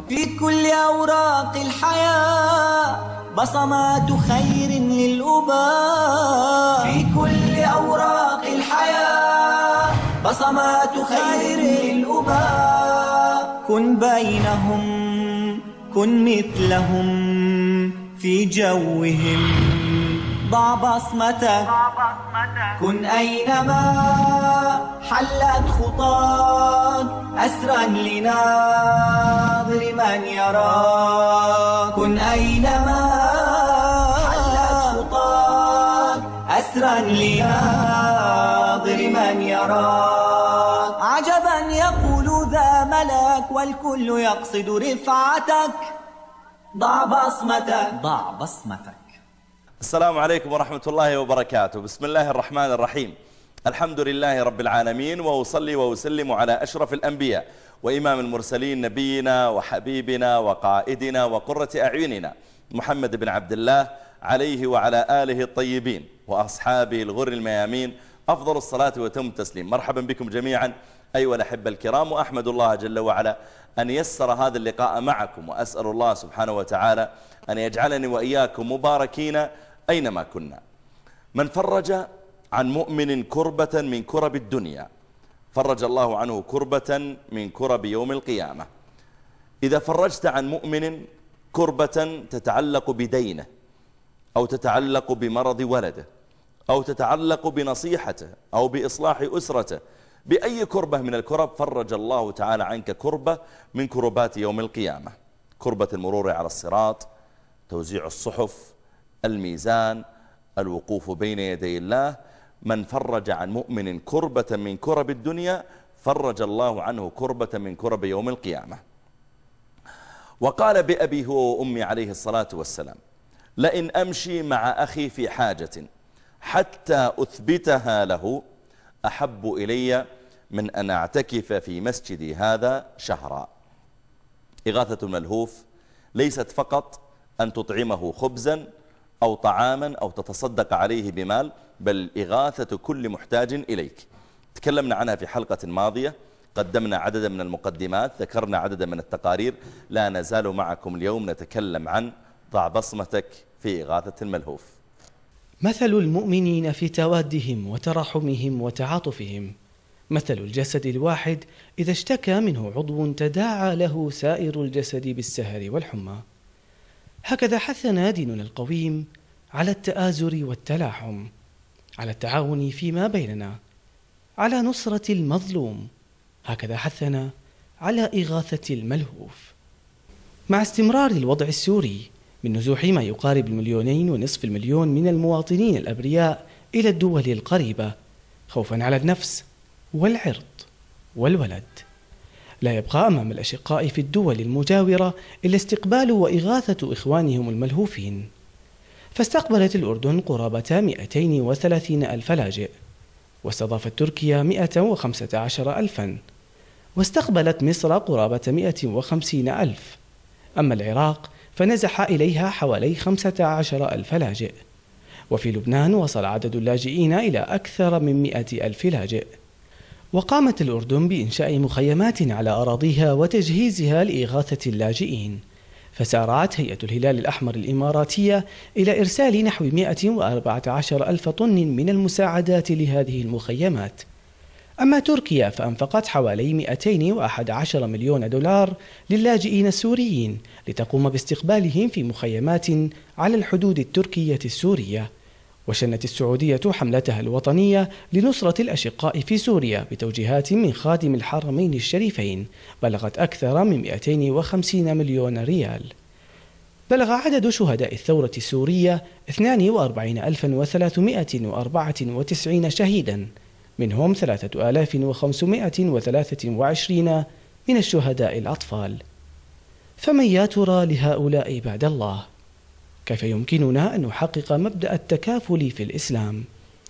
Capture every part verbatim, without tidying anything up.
في كل أوراق الحياة بصمات خير للأباء، في كل أوراق الحياة بصمات خير للأباء. كن بينهم كن مثلهم في جوهم، ضع بصمتك كن أينما حلت خطاك، أسرا لناظر من يراك. كن أينما حلت خطاك، أسرا لناظر من يراك. عجبا يقول ذا ملك والكل يقصد رفعتك، ضع بصمتك ضع بصمتك. السلام عليكم ورحمة الله وبركاته. بسم الله الرحمن الرحيم. الحمد لله رب العالمين، وأصلي وأسلم على أشرف الأنبياء وإمام المرسلين، نبينا وحبيبنا وقائدنا وقرة أعيننا محمد بن عبد الله عليه وعلى آله الطيبين وأصحابه الغر الميامين أفضل الصلاة وتم التسليم. مرحبا بكم جميعا أيها الأحبة الكرام، وأحمد الله جل وعلا أن يسر هذا اللقاء معكم، وأسأل الله سبحانه وتعالى أن يجعلني وإياكم مباركين أينما كنا. من فرج عن مؤمن كربة من كرب الدنيا فرج الله عنه كربة من كرب يوم القيامة. إذا فرجت عن مؤمن كربة تتعلق بدينه، أو تتعلق بمرض ولده، أو تتعلق بنصيحته، أو بإصلاح أسرته، بأي كربة من الكرب، فرج الله تعالى عنك كربة من كربات يوم القيامة. كربة المرور على الصراط، توزيع الصحف، الميزان، الوقوف بين يدي الله. من فرج عن مؤمن كربة من كرب الدنيا فرج الله عنه كربة من كرب يوم القيامة. وقال بأبي هو وأمي عليه الصلاة والسلام: لئن أمشي مع أخي في حاجة حتى أثبتها له أحب إلي من أن أعتكف في مسجدي هذا شهرا. إغاثة الملهوف ليست فقط أن تطعمه خبزا أو طعاما أو تتصدق عليه بمال، بل إغاثة كل محتاج إليك. تكلمنا عنها في حلقة ماضية، قدمنا عددا من المقدمات، ذكرنا عددا من التقارير. لا نزال معكم اليوم نتكلم عن ضع بصمتك في إغاثة الملهوف. مثل المؤمنين في توادهم وتراحمهم وتعاطفهم مثل الجسد الواحد إذا اشتكى منه عضو تداعى له سائر الجسد بالسهر والحمى. هكذا حثنا ديننا القويم على التآزر والتلاحم، على التعاون فيما بيننا، على نصرة المظلوم. هكذا حثنا على إغاثة الملهوف. مع استمرار الوضع السوري من نزوح ما يقارب المليونين ونصف المليون من المواطنين الأبرياء إلى الدول القريبة، خوفا على النفس والعرض والولد، لا يبقى أمام الأشقاء في الدول المجاورة إلا استقبال وإغاثة إخوانهم الملهوفين. فاستقبلت الأردن قرابة مئتين وثلاثين ألف لاجئ، واستضافت تركيا مئة وخمسة عشر ألفا، واستقبلت مصر قرابة مئة وخمسين ألف. أما العراق فنزح إليها حوالي خمسة عشر ألف لاجئ. وفي لبنان وصل عدد اللاجئين إلى أكثر من مئة ألف لاجئ. وقامت الأردن بإنشاء مخيمات على أراضيها وتجهيزها لإغاثة اللاجئين. فسارعت هيئة الهلال الأحمر الإماراتية إلى إرسال نحو مئة وأربعة عشر ألف طن من المساعدات لهذه المخيمات. أما تركيا فأنفقت حوالي مئتين وأحد عشر مليون دولار للاجئين السوريين لتقوم باستقبالهم في مخيمات على الحدود التركية السورية. وشنت السعودية حملتها الوطنية لنصرة الأشقاء في سوريا بتوجيهات من خادم الحرمين الشريفين بلغت أكثر من مئتين وخمسين مليون ريال. بلغ عدد شهداء الثورة السورية اثنين وأربعين ألفا وثلاثمئة وأربعة وتسعين شهيدا، منهم ثلاثة آلاف وخمسمئة وثلاثة وعشرين من الشهداء الأطفال. فمن يا ترى لهؤلاء بعد الله؟ كيف يمكننا أن نحقق مبدأ التكافل في الإسلام؟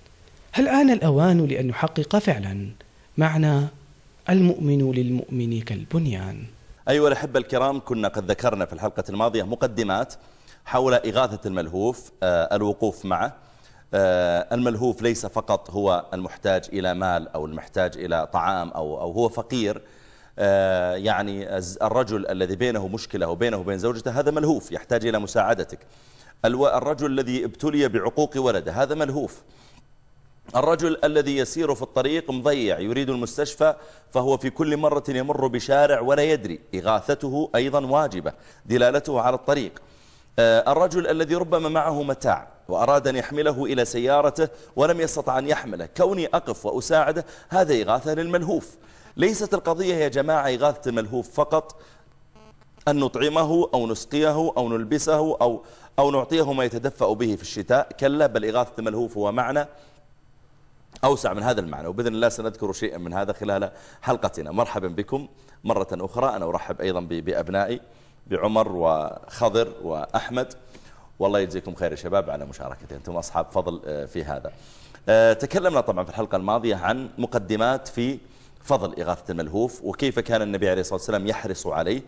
هل آن الأوان لأن نحقق فعلا معنى المؤمن للمؤمن كالبنيان؟ أيها الأحبة الكرام، كنا قد ذكرنا في الحلقة الماضية مقدمات حول إغاثة الملهوف، آه الوقوف معه. آه الملهوف ليس فقط هو المحتاج إلى مال أو المحتاج إلى طعام أو, أو هو فقير، يعني الرجل الذي بينه مشكلة وبينه وبين زوجته هذا ملهوف يحتاج إلى مساعدتك. الرجل الذي ابتلي بعقوق ولده هذا ملهوف. الرجل الذي يسير في الطريق مضيع يريد المستشفى فهو في كل مرة يمر بشارع ولا يدري، إغاثته أيضا واجبة، دلالته على الطريق. الرجل الذي ربما معه متاع وأراد أن يحمله إلى سيارته ولم يستطع أن يحمله، كوني أقف وأساعده هذا إغاثة للملهوف. ليست القضية يا جماعة إغاثة الملهوف فقط أن نطعمه أو نسقيه أو نلبسه أو, أو نعطيه ما يتدفأ به في الشتاء، كلا، بل إغاثة الملهوف هو معنى أوسع من هذا المعنى، وبإذن الله سنذكر شيئا من هذا خلال حلقتنا. مرحبا بكم مرة أخرى. أنا أرحب أيضا بأبنائي بعمر وخضر وأحمد، والله يجزيكم خير يا شباب على مشاركتي، أنتم أصحاب فضل في هذا. تكلمنا طبعا في الحلقة الماضية عن مقدمات في فضل إغاثة الملهوف، وكيف كان النبي عليه الصلاة والسلام يحرص عليه،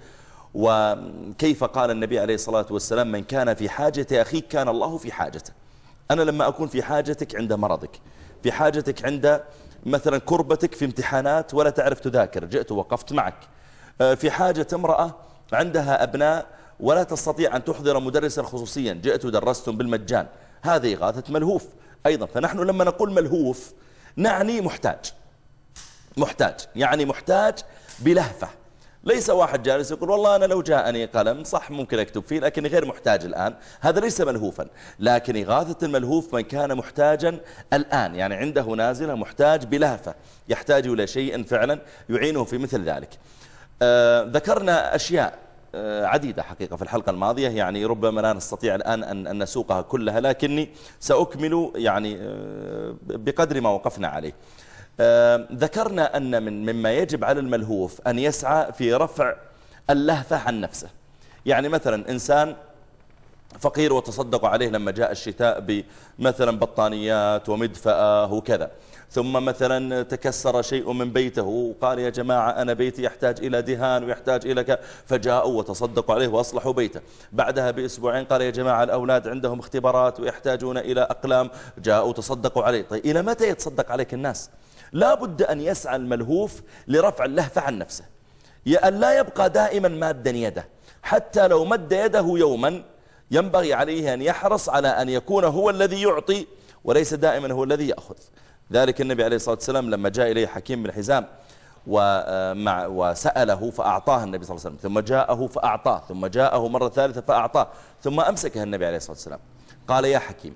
وكيف قال النبي عليه الصلاة والسلام من كان في حاجة أخيك كان الله في حاجته. أنا لما أكون في حاجتك عند مرضك، في حاجتك عند مثلا كربتك في امتحانات ولا تعرف تذاكر، جئت ووقفت معك. في حاجة امرأة عندها أبناء ولا تستطيع أن تحضر مدرسا خصوصيا، جئت ودرستم بالمجان، هذه إغاثة ملهوف أيضا. فنحن لما نقول ملهوف نعني محتاج، محتاج يعني محتاج بلهفة، ليس واحد جالس يقول والله أنا لو جاءني قلم صح ممكن أكتب فيه لكن غير محتاج الآن، هذا ليس ملهوفا. لكن إغاثة الملهوف من كان محتاجا الآن، يعني عنده نازلة محتاج بلهفة، يحتاج إلى شيء فعلا يعينه في مثل ذلك. آه ذكرنا أشياء آه عديدة حقيقة في الحلقة الماضية، يعني ربما لا نستطيع الآن أن, أن نسوقها كلها، لكني سأكمل يعني آه بقدر ما وقفنا عليه. آه ذكرنا أن من مما يجب على الملهوف أن يسعى في رفع اللهفة عن نفسه. يعني مثلا إنسان فقير وتصدق عليه لما جاء الشتاء بمثلا بطانيات ومدفأة وكذا، ثم مثلا تكسر شيء من بيته وقال يا جماعة أنا بيتي يحتاج إلى دهان ويحتاج إلى كذا، فجاءوا وتصدقوا عليه وأصلحوا بيته. بعدها بأسبوعين قال يا جماعة الأولاد عندهم اختبارات ويحتاجون إلى أقلام، جاءوا وتصدقوا عليه. طيب إلى متى يتصدق عليك الناس؟ لا بد أن يسعى الملهوف لرفع اللهفة عن نفسه، أن لا يبقى دائما مادا يده، حتى لو مد يده يوما ينبغي عليه أن يحرص على أن يكون هو الذي يعطي وليس دائما هو الذي يأخذ. ذلك النبي عليه الصلاة والسلام لما جاء إليه حكيم بن حزام ومع وسأله فأعطاه النبي صلى الله عليه وسلم، ثم جاءه فأعطاه، ثم جاءه مرة ثالثة فأعطاه، ثم أمسكه النبي عليه الصلاة والسلام قال يا حكيم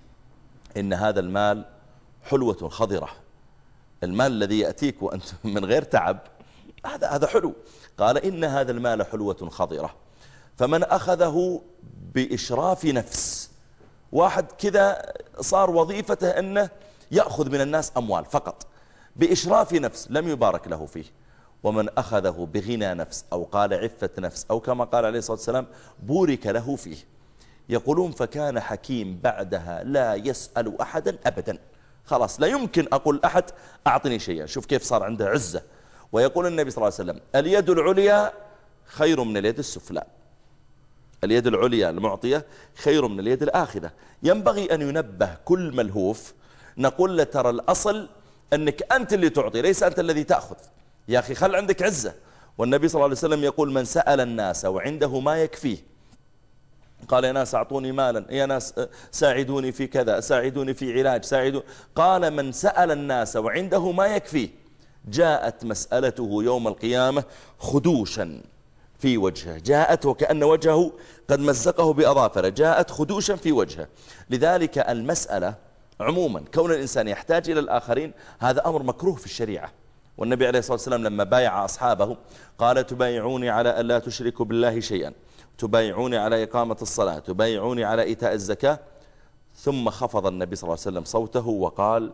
إن هذا المال حلوة خضرة، المال الذي يأتيك وأنت من غير تعب هذا هذا حلو. قال إن هذا المال حلوة خضرة، فمن أخذه بإشراف نفس، واحد كذا صار وظيفته أنه يأخذ من الناس أموال فقط بإشراف نفس لم يبارك له فيه، ومن أخذه بغنى نفس أو قال عفة نفس أو كما قال عليه الصلاة والسلام بورك له فيه. يقولون فكان حكيم بعدها لا يسأل أحدا أبدا، خلاص لا يمكن أقول أحد أعطني شيئا. شوف كيف صار عنده عزة. ويقول النبي صلى الله عليه وسلم اليد العليا خير من اليد السفلى، اليد العليا المعطية خير من اليد الآخذة. ينبغي أن ينبه كل ملهوف، نقول له ترى الأصل أنك أنت اللي تعطي ليس أنت الذي تأخذ، يا أخي خل عندك عزة. والنبي صلى الله عليه وسلم يقول من سأل الناس وعنده ما يكفيه، قال يا ناس أعطوني مالا، يا ناس ساعدوني في كذا، ساعدوني في علاج، ساعدوني، قال من سأل الناس وعنده ما يكفيه جاءت مسألته يوم القيامة خدوشا في وجهه، جاءت وكأن وجهه قد مزقه بأظافره، جاءت خدوشا في وجهه. لذلك المسألة عموما كون الإنسان يحتاج إلى الآخرين هذا أمر مكروه في الشريعة. والنبي عليه الصلاة والسلام لما بايع أصحابه قال تبايعوني على أن لا تشركوا بالله شيئا، تبايعوني على إقامة الصلاة، تبايعوني على إيتاء الزكاة، ثم خفض النبي صلى الله عليه وسلم صوته وقال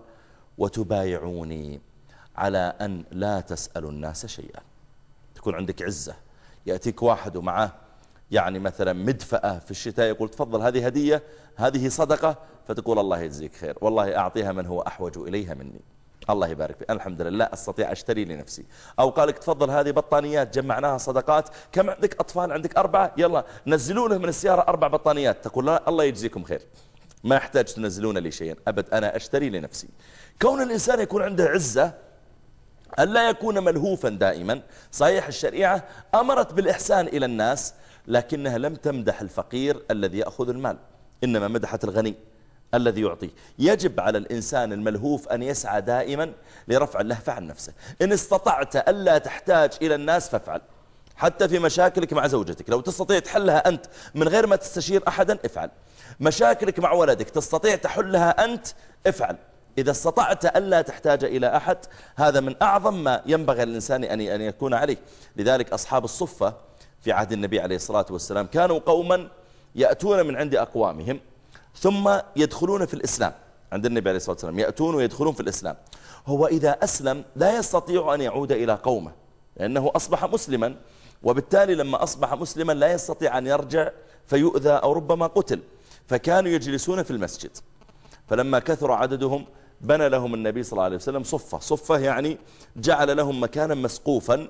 وتبايعوني على أن لا تسألوا الناس شيئا. تكون عندك عزة، يأتيك واحد ومعه يعني مثلا مدفأة في الشتاء يقول تفضل هذه هدية، هذه صدقة، فتقول الله يجزيك خير، والله أعطيها من هو أحوج إليها مني، الله يبارك فيك، الحمد لله أستطيع أشتري لنفسي. أو قالك تفضل هذه بطانيات جمعناها صدقات، كم عندك أطفال؟ عندك أربعة، يلا نزلوا له من السيارة أربع بطانيات، تقول لا الله يجزيكم خير، ما يحتاج تنزلون لي شيئا أبد، أنا أشتري لنفسي. كون الإنسان يكون عنده عزة ألا يكون ملهوفا دائما. صحيح الشريعة أمرت بالإحسان إلى الناس، لكنها لم تمدح الفقير الذي يأخذ المال، إنما مدحت الغني الذي يعطيه. يجب على الإنسان الملهوف أن يسعى دائما لرفع اللهفة عن نفسه. إن استطعت ألا تحتاج إلى الناس فافعل، حتى في مشاكلك مع زوجتك لو تستطيع تحلها أنت من غير ما تستشير أحدا افعل. مشاكلك مع ولدك تستطيع تحلها أنت افعل. إذا استطعت ألا تحتاج إلى أحد، هذا من أعظم ما ينبغي للإنسان أن يكون عليه. لذلك أصحاب الصفة في عهد النبي عليه الصلاة والسلام كانوا قوما يأتون من عند أقوامهم ثم يدخلون في الإسلام. عند النبي عليه الصلاة والسلام يأتون ويدخلون في الإسلام. هو إذا أسلم لا يستطيع أن يعود إلى قومه، لأنه أصبح مسلما، وبالتالي لما أصبح مسلما لا يستطيع أن يرجع فيؤذى أو ربما قتل. فكانوا يجلسون في المسجد، فلما كثر عددهم بنى لهم النبي صلى الله عليه وسلم صفة. صفة يعني جعل لهم مكانا مسقوفا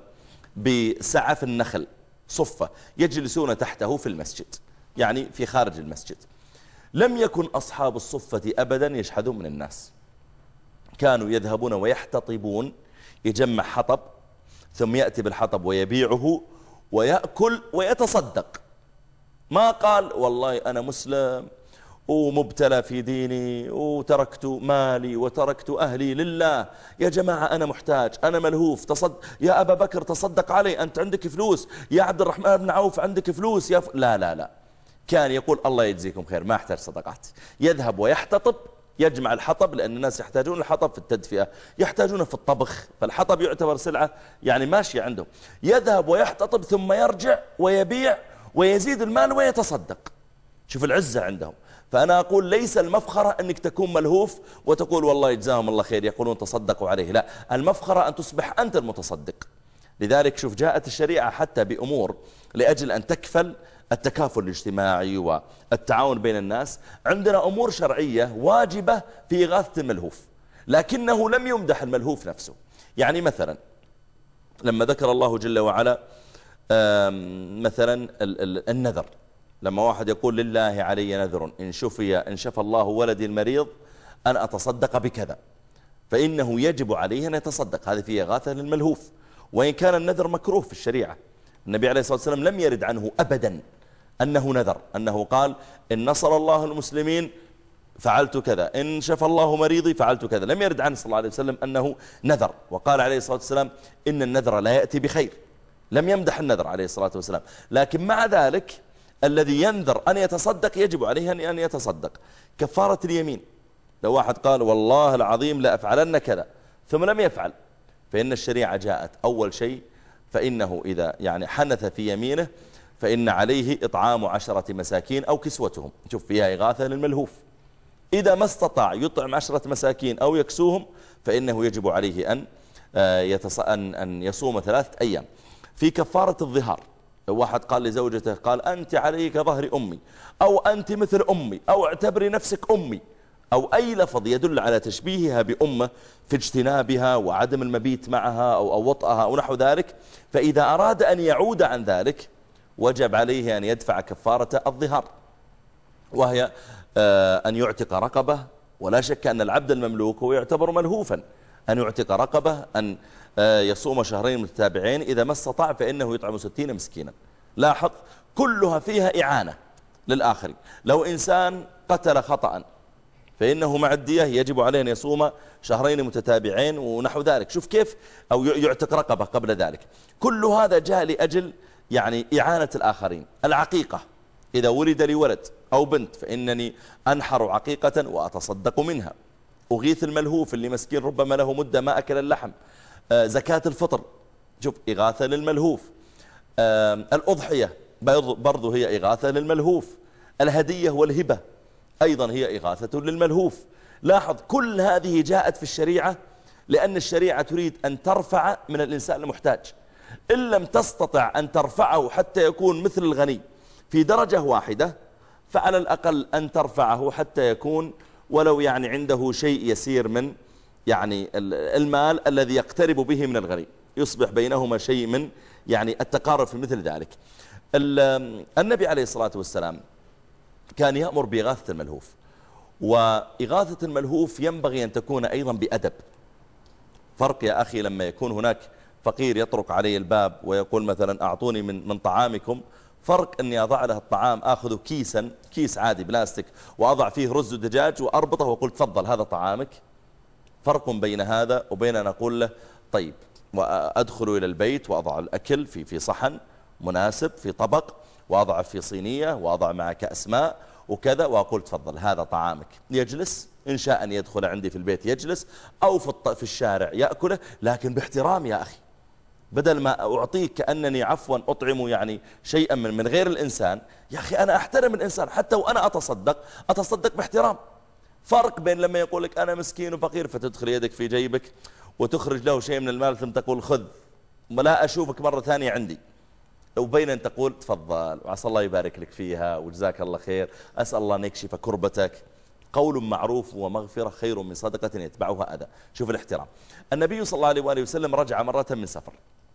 بسعف النخل، صفة يجلسون تحته في المسجد، يعني في خارج المسجد. لم يكن أصحاب الصفة أبدا يشحذون من الناس، كانوا يذهبون ويحتطبون، يجمع حطب ثم يأتي بالحطب ويبيعه ويأكل ويتصدق. ما قال والله أنا مسلم ومبتلى في ديني وتركت مالي وتركت أهلي لله، يا جماعة أنا محتاج، أنا ملهوف، تصد يا أبا بكر تصدق علي، أنت عندك فلوس، يا عبد الرحمن بن عوف عندك فلوس، يا ف... لا لا لا، كان يقول الله يجزيكم خير ما احتاج صدقات. يذهب ويحتطب، يجمع الحطب، لأن الناس يحتاجون الحطب في التدفئة، يحتاجونه في الطبخ، فالحطب يعتبر سلعة يعني ماشية عندهم. يذهب ويحتطب ثم يرجع ويبيع ويزيد المال ويتصدق. شوف العزة عندهم. فأنا أقول ليس المفخرة أنك تكون ملهوف وتقول والله يجزاهم الله خير يقولون تصدقوا عليه، لا، المفخرة أن تصبح أنت المتصدق. لذلك شوف جاءت الشريعة حتى بأمور لأجل أن تكفل التكافل الاجتماعي والتعاون بين الناس. عندنا أمور شرعية واجبة في إغاثة الملهوف، لكنه لم يمدح الملهوف نفسه. يعني مثلا لما ذكر الله جل وعلا مثلا النذر، لما واحد يقول لله علي نذر إن شفي إن شفى الله ولدي المريض أن أتصدق بكذا، فإنه يجب عليه أن يتصدق. هذه فيه إغاثة للملهوف، وإن كان النذر مكروه في الشريعة. النبي عليه الصلاة والسلام لم يرد عنه أبدا أنه نذر، أنه قال إن نصر الله المسلمين فعلت كذا، إن شفى الله مريضي فعلت كذا. لم يرد عنه صلى الله عليه وسلم أنه نذر. وقال عليه الصلاة والسلام إن النذر لا يأتي بخير. لم يمدح النذر عليه الصلاة والسلام، لكن مع ذلك الذي ينذر أن يتصدق يجب عليه أن يتصدق. كفارة اليمين، لو واحد قال والله العظيم لا أفعلن كذا ثم لم يفعل، فإن الشريعة جاءت أول شيء فإنه إذا يعني حنث في يمينه فإن عليه إطعام عشرة مساكين أو كسوتهم. شوف فيها إغاثة للملهوف. إذا ما استطاع يطعم عشرة مساكين أو يكسوهم فإنه يجب عليه أن يتص... أن أن يصوم ثلاثة أيام. في كفارة الظهار، لو واحد قال لزوجته قال أنت عليك ظهر أمي، أو أنت مثل أمي، أو اعتبري نفسك أمي، أو أي لفظ يدل على تشبيهها بأمه في اجتنابها وعدم المبيت معها أو, أو وطئها أو نحو ذلك، فإذا أراد أن يعود عن ذلك وجب عليه أن يدفع كفارة الظهار، وهي أن يعتق رقبة. ولا شك أن العبد المملوك هو يعتبر ملهوفا، أن يعتق رقبة، أن يصوم شهرين متتابعين، إذا ما استطاع فإنه يطعم ستين مسكينا. لاحظ كلها فيها إعانة للآخرين. لو إنسان قتل خطأ فإنه مع الدية يجب عليه أن يصوم شهرين متتابعين ونحو ذلك. شوف كيف، أو يعتق رقبة قبل ذلك. كل هذا جاء لأجل يعني إعانة الآخرين. العقيقة، إذا ولد لي ولد أو بنت فإنني أنحر عقيقة وأتصدق منها. أغيث الملهوف اللي مسكين ربما له مدة ما أكل اللحم. آه زكاة الفطر، شوف إغاثة للملهوف. آه الأضحية برضو هي إغاثة للملهوف. الهدية والهبة أيضا هي إغاثة للملهوف. لاحظ كل هذه جاءت في الشريعة لأن الشريعة تريد أن ترفع من الإنسان المحتاج. إن لم تستطع أن ترفعه حتى يكون مثل الغني في درجة واحدة، فعلى الأقل أن ترفعه حتى يكون ولو يعني عنده شيء يسير من يعني المال الذي يقترب به من الغني، يصبح بينهما شيء من يعني التقارب في مثل ذلك. النبي عليه الصلاة والسلام كان يأمر بإغاثة الملهوف، وإغاثة الملهوف ينبغي أن تكون أيضا بأدب. فرق يا أخي لما يكون هناك فقير يطرق علي الباب ويقول مثلا أعطوني من, من طعامكم، فرق أني أضع له الطعام، أخذه كيسا، كيس عادي بلاستيك، وأضع فيه رز ودجاج وأربطه وأقول تفضل هذا طعامك. فرق بين هذا وبين أن أقول له طيب، وأدخل إلى البيت وأضع الأكل في في صحن مناسب في طبق، وأضع في صينية، وأضع مع كأس ماء وكذا، وأقول تفضل هذا طعامك. يجلس، إن شاء أن يدخل عندي في البيت يجلس، أو في في الشارع يأكله، لكن باحترام يا أخي. بدل ما أعطيك كأنني عفوا أطعم يعني شيئا من من غير الإنسان، يا أخي أنا أحترم الإنسان حتى وأنا أتصدق أتصدق باحترام. فرق بين لما يقول لك أنا مسكين وفقير فتدخل يدك في جيبك وتخرج له شيء من المال ثم تقول خذ ولا أشوفك مرة ثانية عندي، وبين أن تقول تفضل وعسى الله يبارك لك فيها وجزاك الله خير، أسأل الله أن يكشف كربتك. قول معروف ومغفرة خير من صدقة يتبعها أذى. شوف الاحترام. النبي صلى الله عليه وآله وسلم رجع مرة من سفر،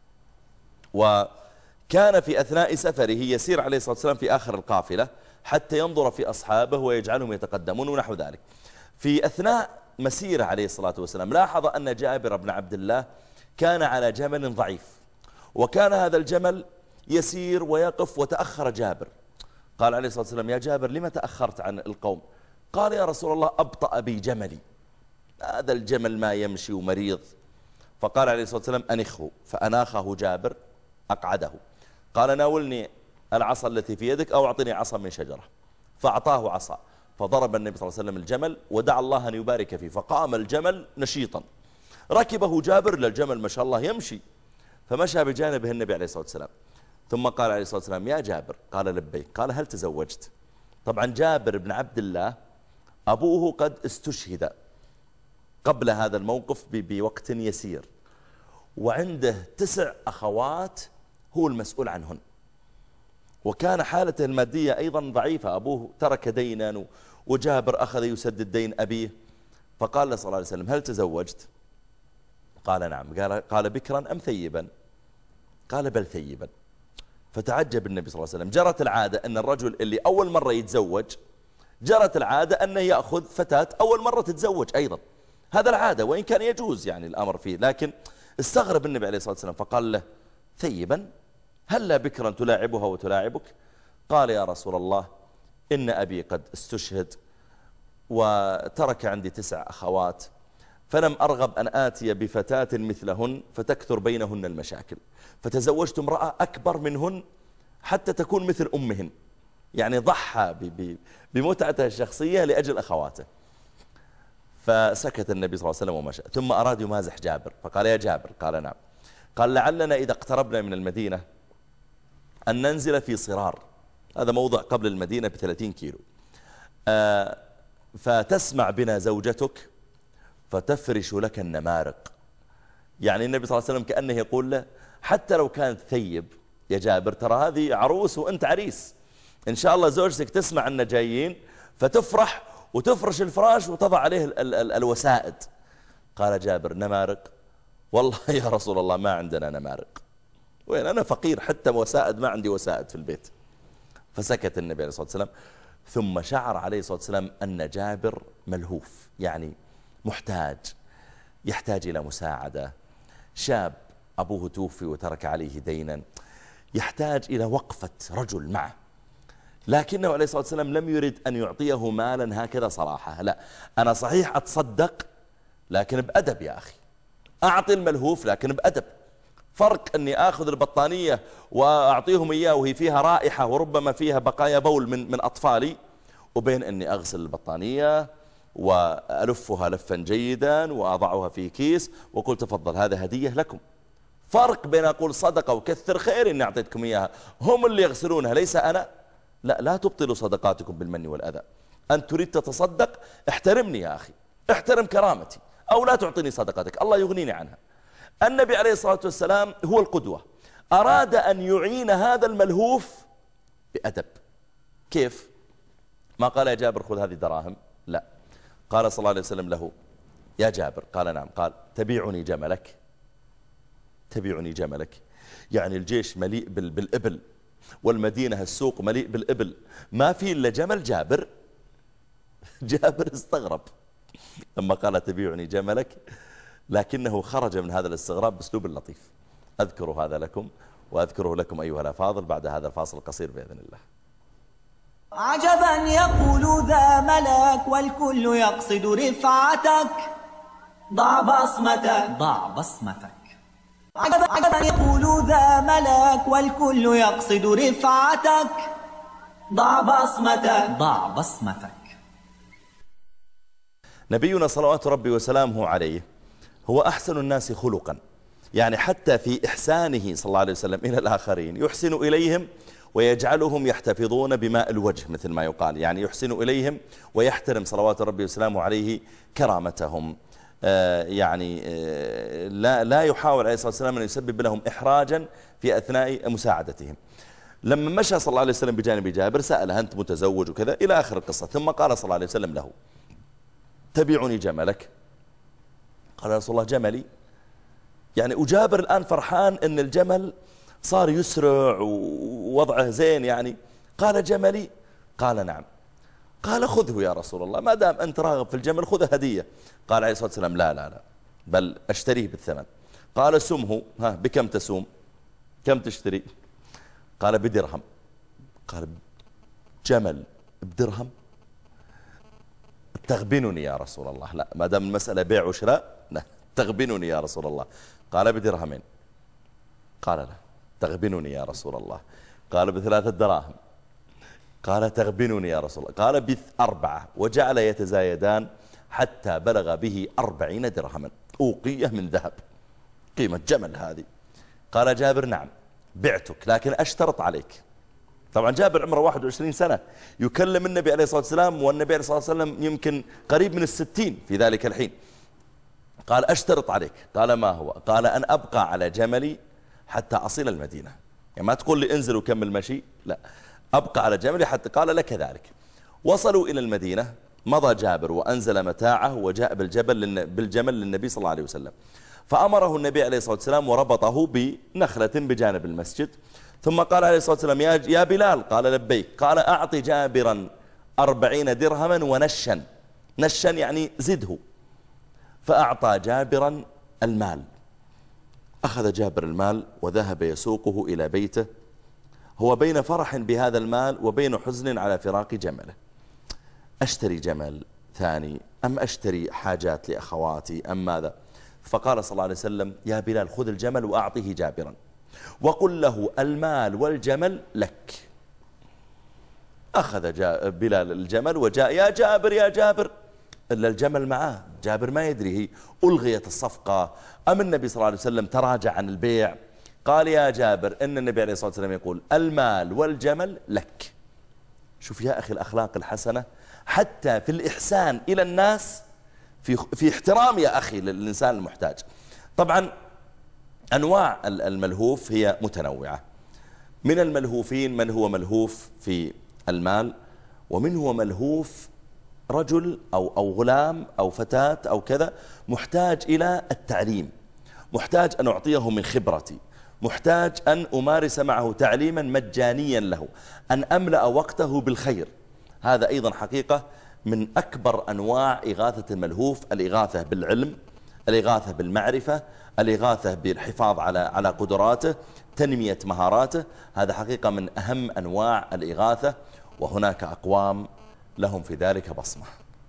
وكان في أثناء سفره يسير عليه الصلاة والسلام في آخر القافلة حتى ينظر في أصحابه ويجعلهم يتقدمون ونحو ذلك. في أثناء مسيره عليه الصلاة والسلام لاحظ أن جابر بن عبد الله كان على جمل ضعيف، وكان هذا الجمل يسير ويقف، وتأخر جابر. قال عليه الصلاة والسلام يا جابر لما تأخرت عن القوم؟ قال يا رسول الله أبطأ بي جملي، هذا الجمل ما يمشي ومريض. فقال عليه الصلاة والسلام أنخه، فأناخه جابر أقعده. قال ناولني العصا التي في يدك أو أعطني عصا من شجرة، فأعطاه عصا، فضرب النبي صلى الله عليه وسلم الجمل ودعا الله أن يبارك فيه، فقام الجمل نشيطا. ركبه جابر للجمل ما شاء الله يمشي، فمشى بجانبه النبي عليه الصلاة والسلام، ثم قال عليه الصلاة والسلام يا جابر، قال لبيك. قال هل تزوجت؟ طبعا جابر بن عبد الله أبوه قد استشهد قبل هذا الموقف بوقت يسير، وعنده تسع أخوات هو المسؤول عنهن، وكان حالته المادية أيضا ضعيفة، أبوه ترك دينا وجابر أخذ يسدد دين أبيه. فقال له صلى الله عليه وسلم هل تزوجت؟ قال نعم. قال, قال بكرا أم ثيبا؟ قال بل ثيبا. فتعجب النبي صلى الله عليه وسلم. جرت العادة أن الرجل اللي أول مرة يتزوج جرت العادة أنه يأخذ فتاة أول مرة تتزوج أيضا، هذا العادة وإن كان يجوز يعني الأمر فيه، لكن استغرب النبي عليه الصلاة والسلام فقال له ثيبا هلا بكرا تلاعبها وتلاعبك؟ قال يا رسول الله إن أبي قد استشهد وترك عندي تسع أخوات، فلم أرغب أن آتي بفتاة مثلهن فتكثر بينهن المشاكل، فتزوجت امرأة أكبر منهن حتى تكون مثل أمهن، يعني ضحى بمتعته الشخصية لأجل أخواته. فسكت النبي صلى الله عليه وسلم ومشى، ثم أراد يمازح جابر فقال يا جابر، قال نعم. قال لعلنا إذا اقتربنا من المدينة أن ننزل في صرار، هذا موضع قبل المدينة بثلاثين كيلو، آه فتسمع بنا زوجتك فتفرش لك النمارق. يعني النبي صلى الله عليه وسلم كأنه يقول له حتى لو كانت ثيب يا جابر ترى هذه عروس وأنت عريس، إن شاء الله زوجتك تسمع أن جايين فتفرح وتفرش الفراش وتضع عليه ال ال ال الوسائد. قال جابر نمارق؟ والله يا رسول الله ما عندنا نمارق، وين أنا فقير حتى وسائد ما عندي وسائد في البيت. فسكت النبي عليه الصلاة والسلام، ثم شعر عليه الصلاة والسلام أن جابر ملهوف، يعني محتاج، يحتاج إلى مساعدة، شاب أبوه توفي وترك عليه دينا، يحتاج إلى وقفة رجل معه. لكنه عليه الصلاة والسلام لم يرد أن يعطيه مالا هكذا صراحة، لا، أنا صحيح أتصدق لكن بأدب يا أخي، أعطي الملهوف لكن بأدب. فرق أني أخذ البطانية وأعطيهم إياه وهي فيها رائحة وربما فيها بقايا بول من, من أطفالي، وبين أني أغسل البطانية وألفها لفا جيدا وأضعها في كيس وقلت تفضل هذا هدية لكم. فرق بين أقول صدقة وكثر خير إني أعطيتكم إياها، هم اللي يغسلونها ليس أنا. لا لا تبطلوا صدقاتكم بالمن والأذى. أنت تريد تتصدق احترمني يا أخي، احترم كرامتي، أو لا تعطيني صدقتك الله يغنيني عنها. النبي عليه الصلاة والسلام هو القدوة، أراد أن يعين هذا الملهوف بأدب. كيف؟ ما قال يا جابر خذ هذه دراهم، لا، قال صلى الله عليه وسلم له يا جابر، قال نعم، قال تبيعني جملك؟ تبيعني جملك؟ يعني الجيش مليء بالإبل والمدينة السوق مليء بالإبل، ما في إلا جمل جابر؟ جابر استغرب لما قال تبيعني جملك، لكنه خرج من هذا الاستغراب بأسلوب لطيف. أذكر هذا لكم وأذكره لكم أيها الأفاضل بعد هذا الفاصل القصير بإذن الله. عجبا يقول ذا ملك والكل يقصد رفعتك، ضع بصمتك ضع بصمتك. عجبا, عجبا يقول ذا ملك والكل يقصد رفعتك، ضع بصمتك ضع بصمتك. نبينا صلوات ربي وسلامه عليه هو أحسن الناس خلقا، يعني حتى في إحسانه صلى الله عليه وسلم إلى الآخرين يحسن إليهم ويجعلهم يحتفظون بماء الوجه مثل ما يقال، يعني يحسن إليهم ويحترم صلوات ربي وسلامه عليه كرامتهم. آه يعني آه لا, لا يحاول عليه الصلاة والسلام أن يسبب لهم إحراجا في أثناء مساعدتهم. لما مشى صلى الله عليه وسلم بجانب جابر سأله أنت متزوج وكذا إلى آخر القصة، ثم قال صلى الله عليه وسلم له تبعني جملك؟ قال يا رسول الله جملي؟ يعني وجابر الآن فرحان أن الجمل صار يسرع ووضعه زين يعني. قال جملي؟ قال نعم. قال خذه يا رسول الله، ما دام أنت راغب في الجمل خذه هدية. قال عليه الصلاة والسلام لا لا لا بل أشتريه بالثمن. قال سمه، ها بكم تسوم؟ كم تشتري؟ قال بدرهم. قال جمل بدرهم؟ تغبنني يا رسول الله. لا ما دام المسألة بيع وشراء لا تغبنني يا رسول الله. قال بدرهمين. قال لا تغبنني يا رسول الله. قال بثلاثة دراهم. قال تغبنني يا رسول الله. قال بأربعة، وجعل يتزايدان حتى بلغ به أربعين درهما أوقية من ذهب، قيمة جمل هذه. قال جابر نعم بعتك لكن أشترط عليك. طبعا جابر عمره واحد وعشرين سنة يكلم النبي عليه الصلاة والسلام، والنبي عليه الصلاة والسلام يمكن قريب من الستين في ذلك الحين. قال أشترط عليك. قال ما هو؟ قال أن أبقى على جملي حتى أصل المدينة. يعني ما تقول لي انزل وكمل مشي، لا أبقى على جملي حتى. قال لك ذلك. وصلوا إلى المدينة، مضى جابر وأنزل متاعه وجاء بالجبل بالجمل للنبي صلى الله عليه وسلم، فأمره النبي عليه الصلاة والسلام وربطه بنخلة بجانب المسجد، ثم قال عليه الصلاة والسلام يا بلال. قال لبيك. قال أعطي جابرا أربعين درهما ونشا. نشا يعني زده. فأعطى جابرا المال. أخذ جابر المال وذهب يسوقه إلى بيته، هو بين فرح بهذا المال وبين حزن على فراق جمله. أشتري جمل ثاني أم أشتري حاجات لأخواتي أم ماذا؟ فقال صلى الله عليه وسلم يا بلال خذ الجمل وأعطيه جابرا وقل له المال والجمل لك. أخذ بلال الجمل وجاء يا جابر يا جابر، إلا الجمل معاه. جابر ما يدري هي ألغيت الصفقة أم النبي صلى الله عليه وسلم تراجع عن البيع. قال يا جابر إن النبي عليه الصلاة والسلام يقول المال والجمل لك. شوف يا أخي الأخلاق الحسنة حتى في الإحسان إلى الناس، في, في احترام يا أخي للإنسان المحتاج. طبعا أنواع الملهوف هي متنوعة. من الملهوفين من هو ملهوف في المال، ومن هو ملهوف رجل أو, أو غلام أو فتاة أو كذا محتاج إلى التعليم، محتاج أن أعطيه من خبرتي، محتاج أن أمارس معه تعليما مجانيا له، أن أملأ وقته بالخير. هذا أيضا حقيقة من أكبر أنواع إغاثة الملهوف، الإغاثة بالعلم، الإغاثة بالمعرفة، الإغاثة بالحفاظ على على قدراته، تنمية مهاراته. هذا حقيقة من أهم أنواع الإغاثة، وهناك أقوام لهم في ذلك بصمة.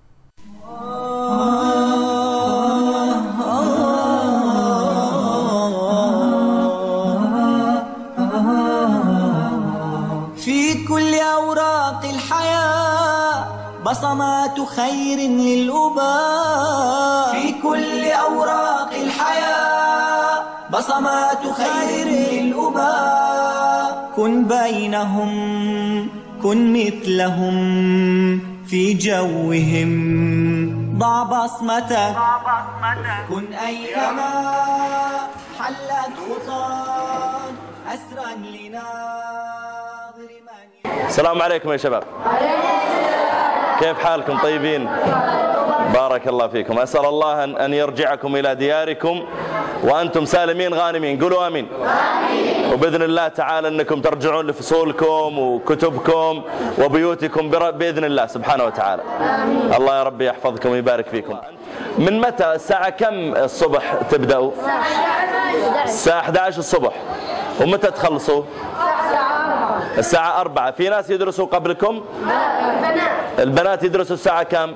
في كل أوراق الحياة بصمات خير للأباء. في كل أوراق الحياة بصمات خير للأباء. كن بينهم كن مثلهم في جوهم، ضع بصمتك كن أينما حلت خطاك أسرا لناظر من. السلام عليكم يا شباب. كيف حالكم؟ طيبين؟ بارك الله فيكم. أسأل الله أن يرجعكم إلى دياركم وأنتم سالمين غانمين. قولوا آمين. وبإذن الله تعالى أنكم ترجعون لفصولكم وكتبكم وبيوتكم بإذن الله سبحانه وتعالى. الله يا رب يحفظكم ويبارك فيكم. من متى الساعة كم الصبح تبدأوا؟ الساعة إحدى عشر الصبح. ومتى تخلصوا؟ الساعة أربعة. في ناس يدرسوا قبلكم؟ البنات يدرسوا الساعة كم؟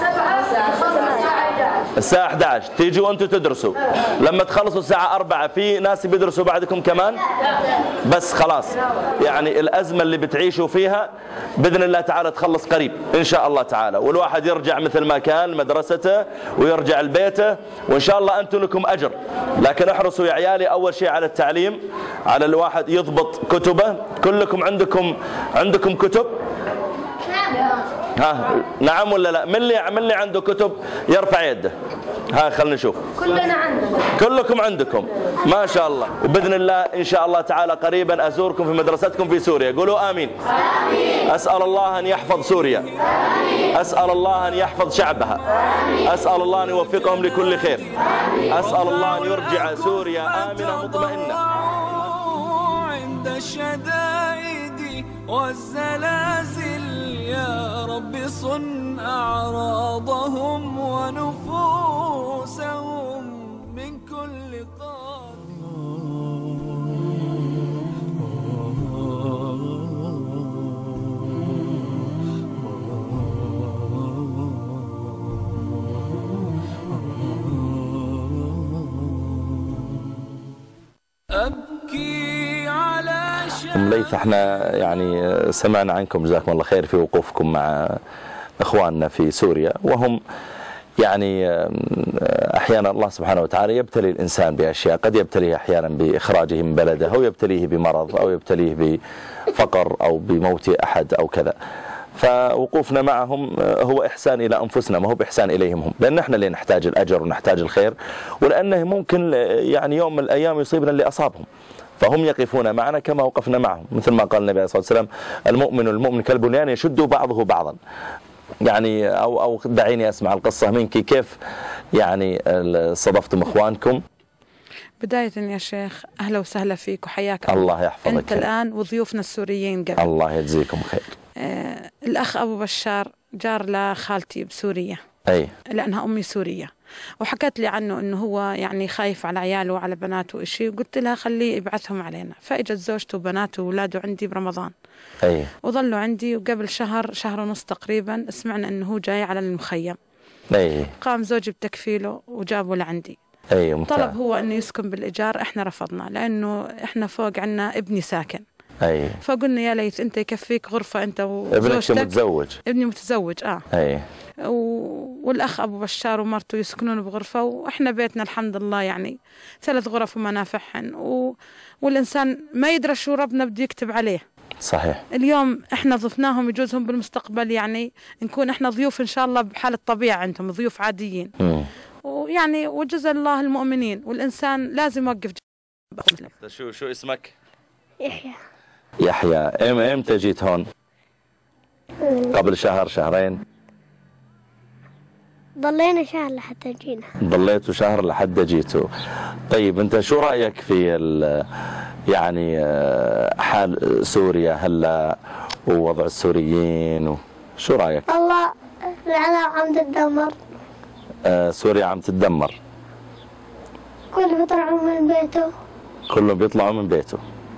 الساعة إحدى عشر. تيجوا أنتوا تدرسوا، لما تخلصوا الساعة أربعة في ناس بيدرسوا بعدكم كمان؟ بس خلاص، يعني الأزمة اللي بتعيشوا فيها بإذن الله تعالى تخلص قريب إن شاء الله تعالى، والواحد يرجع مثل ما كان مدرسته ويرجع لبيته، وإن شاء الله أنتم لكم أجر. لكن احرصوا يا عيالي أول شيء على التعليم، على الواحد يضبط كتبه. كلكم عندكم عندكم كتب؟ ها نعم ولا لا؟ من اللي من اللي عنده كتب يرفع يده. ها خلنا نشوف. كلنا عندنا. كلكم عندكم ما شاء الله. وبإذن الله إن شاء الله تعالى قريبا أزوركم في مدرستكم في سوريا. قولوا آمين. آمين. أسأل الله أن يحفظ سوريا. آمين. أسأل الله أن يحفظ شعبها. آمين. أسأل الله أن يوفقهم لكل خير. آمين. أسأل الله أن يرجع سوريا آمنة مطمئنة. عند الشدائد والزلازل يا رب صن أعراضهم ونفوسهم من كل قاتل. أبكي على أم ليث، احنا يعني سمعنا عنكم جزاكم الله خير في وقوفكم مع اخواننا في سوريا، وهم يعني احيانا الله سبحانه وتعالى يبتلي الانسان باشياء، قد يبتليه احيانا باخراجه من بلده، او يبتليه بمرض، او يبتليه بفقر، او بموت احد او كذا. فوقوفنا معهم هو إحسان إلى أنفسنا، ما هو بإحسان إليهم هم، لأن احنا اللي نحتاج الأجر ونحتاج الخير، ولأنه ممكن يعني يوم من الأيام يصيبنا اللي أصابهم، فهم يقفون معنا كما وقفنا معهم، مثل ما قال النبي صلى الله عليه وسلم: المؤمن والمؤمن كالبنيان يشد بعضه بعضا. يعني أو أو دعيني أسمع القصة منك، كيف يعني صدفتم إخوانكم؟ بداية يا شيخ أهلا وسهلا فيك وحياك الله. الله يحفظك أنت الآن وضيوفنا السوريين قبل. الله يجزيكم خير. آه الأخ أبو بشار جار لخالتي بسوريا، أي لأنها أمي سورية، وحكت لي عنه أنه هو يعني خايف على عياله وعلى بناته وإشي، وقلت لها خليه يبعثهم علينا. فإجت زوجته وبناته وولاده عندي برمضان، أي وظلوا عندي، وقبل شهر شهر ونص تقريبا سمعنا أنه هو جاي على المخيم. أي قام زوجي بتكفيله وجابه لعندي. أي ممتاز. طلب هو أنه يسكن بالإيجار، إحنا رفضنا لأنه إحنا فوق عنا ابني ساكن. أي فقلنا يا ليت أنت يكفيك غرفة أنت ابنك وزوجتك. متزوج؟ ابني متزوج آه أي. و... والأخ أبو بشار ومرته يسكنون بغرفة، وإحنا بيتنا الحمد لله يعني ثلاث غرف ومنافعهن، و... والإنسان ما يدري شو ربنا بده يكتب عليه. صحيح. اليوم إحنا ضفناهم، يجوزهم بالمستقبل يعني نكون إحنا ضيوف إن شاء الله بحال الطبيعة، عندهم ضيوف عاديين. م. ويعني وجزا الله المؤمنين، والإنسان لازم يوقف. شو شو اسمك؟ يحيى. يحيى. امتى جيت هون؟ قبل شهر شهرين؟ ضلينا شهر لحتى جينا. ضليتوا شهر لحد جيتوا. طيب انت شو رأيك في يعني حال سوريا هلا ووضع السوريين، شو رأيك؟ والله العالم عم تتدمر. آه سوريا عم تتدمر. كله بيطلعوا من بيته. كلهم بيطلعوا من بيته.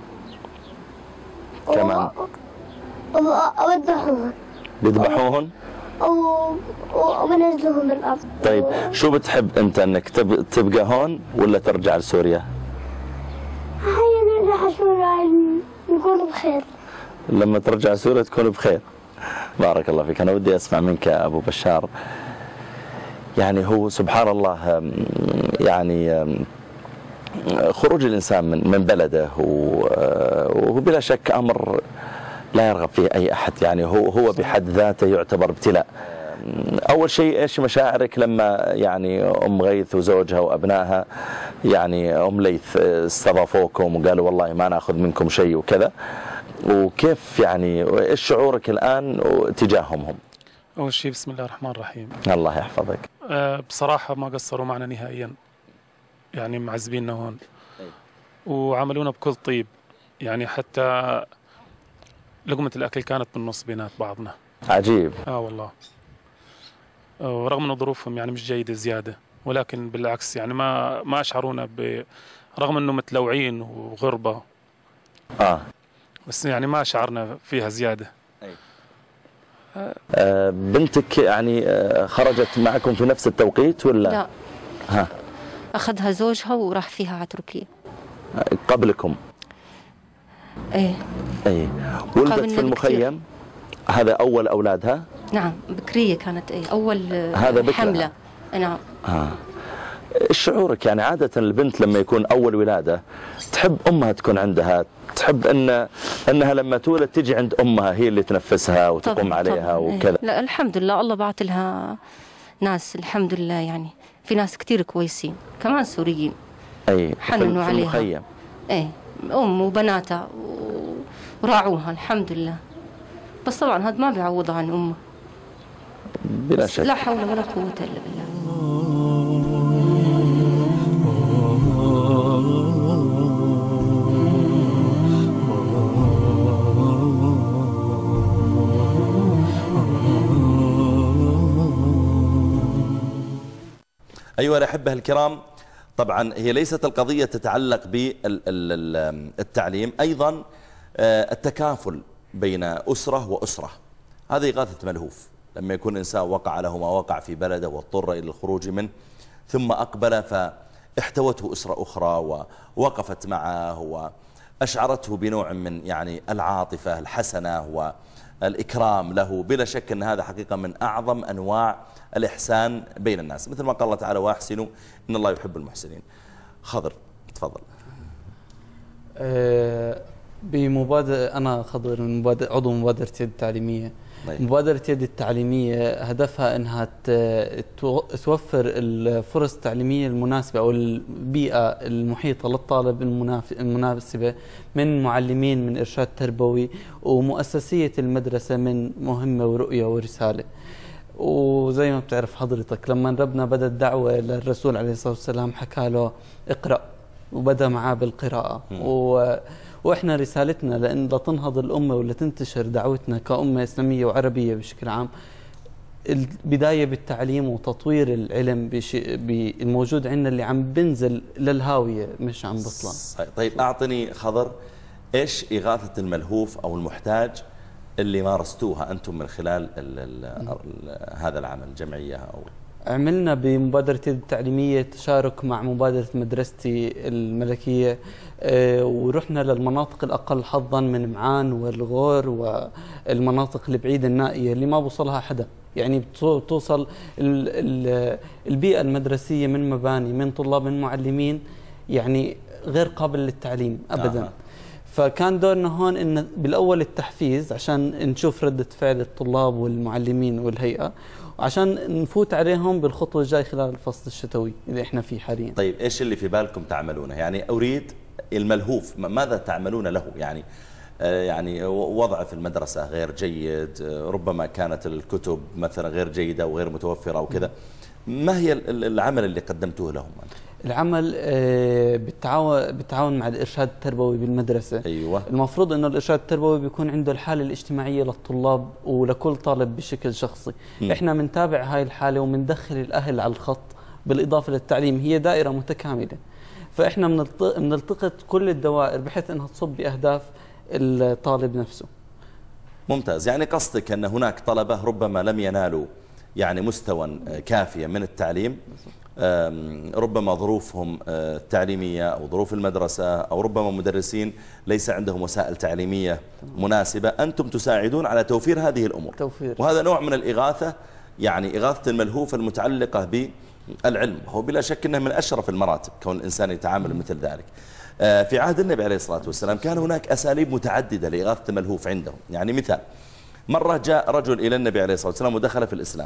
كمان وبذبحوهن. بيذبحوهن؟ وبنزلوهم بالأرض. طيب شو بتحب انت، انك تب... تبقى هون ولا ترجع لسوريا؟ هيا نرجع سوريا نكون بخير. لما ترجع سوريا تكون بخير. بارك الله فيك. انا ودي اسمع منك يا ابو بشار، يعني هو سبحان الله يعني خروج الانسان من من بلده وهو بلا شك امر لا يرغب فيه أي أحد، يعني هو هو بحد ذاته يعتبر ابتلاء. أول شيء إيش مشاعرك لما يعني أم غيث وزوجها وأبنائها، يعني أم ليث استضافوكم وقالوا والله ما نأخذ منكم شيء وكذا، وكيف يعني إيش شعورك الآن تجاههم هم؟ أول شيء بسم الله الرحمن الرحيم. الله يحفظك. أه بصراحة ما قصروا معنا نهائيا، يعني معذبيننا هون وعملونا بكل طيب، يعني حتى لقمة الأكل كانت بالنص بينات بعضنا. عجيب. آه والله. ورغم أن ظروفهم يعني مش جيدة زيادة، ولكن بالعكس يعني ما ما أشعرونا ب رغم أنه متلوعين وغربة آه بس يعني ما شعرنا فيها زيادة. أي. آه بنتك يعني آه خرجت معكم في نفس التوقيت ولا؟ لا ها أخذها زوجها وراح فيها على تركيا. قبلكم؟ ايه اي. ولدت في المخيم؟ هذا أول أولادها؟ نعم بكرية كانت، ايه أول هذا حملة. نعم. آه. ايش شعورك يعني عادة البنت لما يكون أول ولادة تحب أمها تكون عندها، تحب أن أنها لما تولد تجي عند أمها هي اللي تنفسها وتقوم طبعًا عليها طبعًا وكذا. لا الحمد لله الله بعث لها ناس الحمد لله، يعني في ناس كتير كويسين كمان سوريين. أي حننوا عليها. المخيم. ايه أم وبناتها وراعوها الحمد لله، بس طبعا هذا ما بيعوضها عن أمه بلا شك. لا حول ولا قوة إلا بالله. أيها الأحبة الكرام، طبعا هي ليست القضية تتعلق بالتعليم، أيضا التكافل بين أسرة وأسرة. هذه إغاثة ملهوف، لما يكون إنسان وقع له ما وقع في بلده واضطر إلى الخروج منه ثم أقبل فاحتوته أسرة أخرى ووقفت معه وأشعرته بنوع من يعني العاطفة الحسنة والإكرام له. بلا شك أن هذا حقيقة من أعظم أنواع الإحسان بين الناس، مثل ما قال الله تعالى وأحسنوا إن الله يحب المحسنين. خضر تفضل. أه بمبادرة أنا خضر من مبادرة عضو مبادرة يد التعليمية. طيب. مبادرة يد التعليمية هدفها أنها توفر الفرص التعليمية المناسبة أو البيئة المحيطة للطالب المناسبة من معلمين من إرشاد تربوي ومؤسسية المدرسة من مهمة ورؤية ورسالة. وزي ما بتعرف حضرتك لما ربنا بدأ الدعوة للرسول عليه الصلاة والسلام حكى له اقرأ وبدأ معاه بالقراءة. و وإحنا رسالتنا لأن لا تنهض الأمة ولا تنتشر دعوتنا كأمة إسلامية وعربية بشكل عام، البداية بالتعليم وتطوير العلم الموجود عندنا اللي عم بنزل للهاوية مش عم بطلع. طيب أعطني خضر إيش إغاثة الملهوف أو المحتاج اللي مارستوها أنتم من خلال ال ال ال هذا العمل الجمعية؟ أو عملنا بمبادرة التعليمية تشارك مع مبادرة مدرستي الملكية، ورحنا للمناطق الأقل حظا من معان والغور والمناطق البعيدة النائية اللي ما بوصلها حدا، يعني بتوصل البيئة المدرسية من مباني من طلاب من معلمين يعني غير قابل للتعليم أبدا. آه. فكان دورنا هون إن بالأول التحفيز عشان نشوف ردة فعل الطلاب والمعلمين والهيئة، وعشان نفوت عليهم بالخطوة الجاي خلال الفصل الشتوي اللي احنا فيه حاليا. طيب ايش اللي في بالكم تعملونه؟ يعني اريد الملهوف ماذا تعملون له؟ يعني آه يعني وضع في المدرسة غير جيد، ربما كانت الكتب مثلا غير جيدة وغير متوفرة وكذا، ما هي العمل اللي قدمتوه لهم؟ العمل بالتعاون بالتعاون مع الإرشاد التربوي بالمدرسة. أيوة. المفروض إنه الإرشاد التربوي بيكون عنده الحالة الاجتماعية للطلاب ولكل طالب بشكل شخصي. م. إحنا بنتابع هاي الحالة وبندخل الأهل على الخط بالإضافة للتعليم، هي دائرة متكاملة. فإحنا بنلتقط كل الدوائر بحيث إنها تصب بأهداف الطالب نفسه. ممتاز. يعني قصدك أن هناك طلبة ربما لم ينالوا يعني مستوى كافيا من التعليم، ربما ظروفهم التعليمية أو ظروف المدرسة أو ربما مدرسين ليس عندهم وسائل تعليمية مناسبة، أنتم تساعدون على توفير هذه الأمور. توفير. وهذا نوع من الإغاثة، يعني إغاثة الملهوف المتعلقة بالعلم، هو بلا شك أنه من أشرف المراتب كون الإنسان يتعامل مثل ذلك. في عهد النبي عليه الصلاة والسلام كان هناك أساليب متعددة لإغاثة الملهوف عندهم. يعني مثال، مرة جاء رجل إلى النبي عليه الصلاة والسلام ودخل في الإسلام،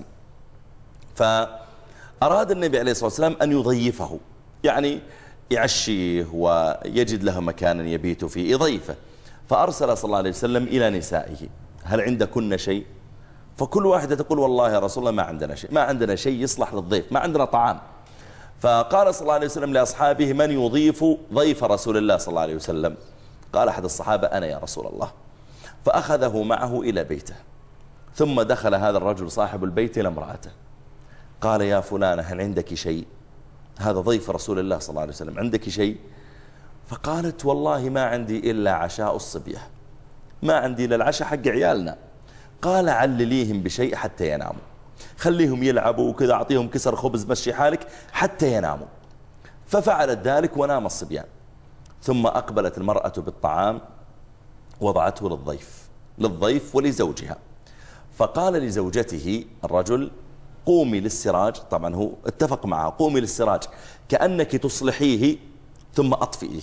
فأراد النبي عليه الصلاة والسلام أن يضيفه، يعني يعشيه ويجد له مكانا يبيت فيه، يضيفه. فأرسل صلى الله عليه وسلم إلى نسائه: هل عندكن شيء؟ فكل واحدة تقول: والله يا رسول الله ما عندنا شيء، ما عندنا شيء يصلح للضيف، ما عندنا طعام. فقال صلى الله عليه وسلم لأصحابه: من يضيف ضيف رسول الله صلى الله عليه وسلم؟ قال أحد الصحابة: أنا يا رسول الله. فأخذه معه إلى بيته، ثم دخل هذا الرجل صاحب البيت إلى امرأته قال يا فلانة هل عندك شيء؟ هذا ضيف رسول الله صلى الله عليه وسلم، عندك شيء؟ فقالت والله ما عندي إلا عشاء الصبية، ما عندي إلا العشاء حق عيالنا. قال علليهم بشيء حتى يناموا، خليهم يلعبوا وكذا، أعطيهم كسر خبز مشي حالك حتى يناموا. ففعلت ذلك ونام الصبيان. ثم أقبلت المرأة بالطعام وضعته للضيف للضيف ولزوجها. فقال لزوجته الرجل قومي للسراج، طبعا هو اتفق معها، قومي للسراج كأنك تصلحيه ثم أطفئيه.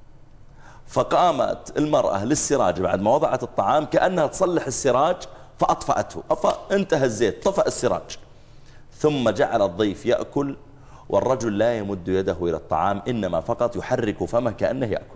فقامت المرأة للسراج بعد ما وضعت الطعام كأنها تصلح السراج فأطفأته، فانتهى الزيت، طفأ السراج. ثم جعل الضيف يأكل والرجل لا يمد يده إلى الطعام، إنما فقط يحرك فمه كأنه يأكل،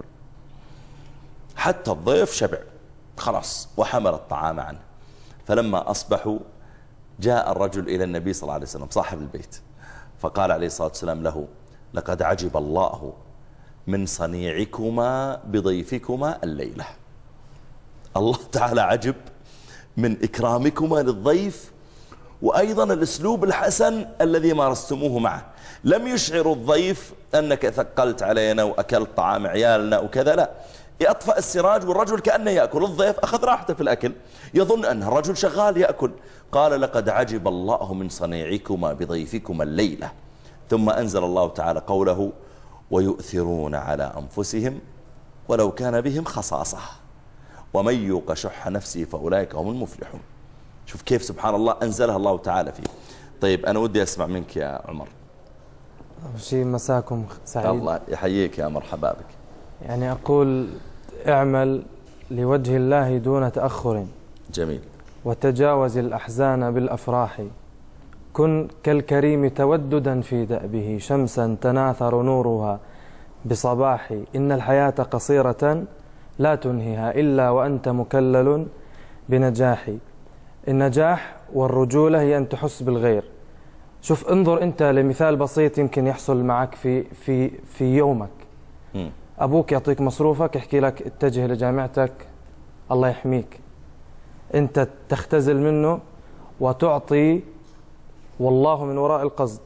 حتى الضيف شبع خلاص وحمل الطعام عنه. فلما أصبحوا جاء الرجل إلى النبي صلى الله عليه وسلم صاحب البيت، فقال عليه الصلاة والسلام له لقد عجب الله من صنيعكما بضيفكما الليلة. الله تعالى عجب من إكرامكما للضيف، وأيضا الأسلوب الحسن الذي مارستموه معه. لم يشعر الضيف أنك ثقلت علينا وأكلت طعام عيالنا وكذا، لا، يطفأ السراج والرجل كأنه يأكل، الضيف أخذ راحته في الأكل يظن أن الرجل شغال يأكل. قال لقد عجب الله من صنيعكما بضيفكما الليلة. ثم أنزل الله تعالى قوله ويؤثرون على أنفسهم ولو كان بهم خصاصة ومن يوق شح نفسه فأولئك هم المفلحون. شوف كيف سبحان الله أنزلها الله تعالى فيه. طيب أنا ودي أسمع منك يا عمر. أول شيء مساكم سعيد. الله يحييك يا مرحبا بك. يعني أقول اعمل لوجه الله دون تأخر. جميل. وتجاوز الأحزان بالأفراح. كن كالكريم توددا في دأبه، شمسا تناثر نورها بصباح. إن الحياة قصيرة لا تنهيها إلا وأنت مكلل بنجاح. النجاح والرجولة هي أن تحس بالغير. شوف انظر أنت لمثال بسيط يمكن يحصل معك في في في يومك. م. أبوك يعطيك مصروفك، يحكي لك اتجه لجامعتك الله يحميك، أنت تختزل منه وتعطي والله من وراء القصد،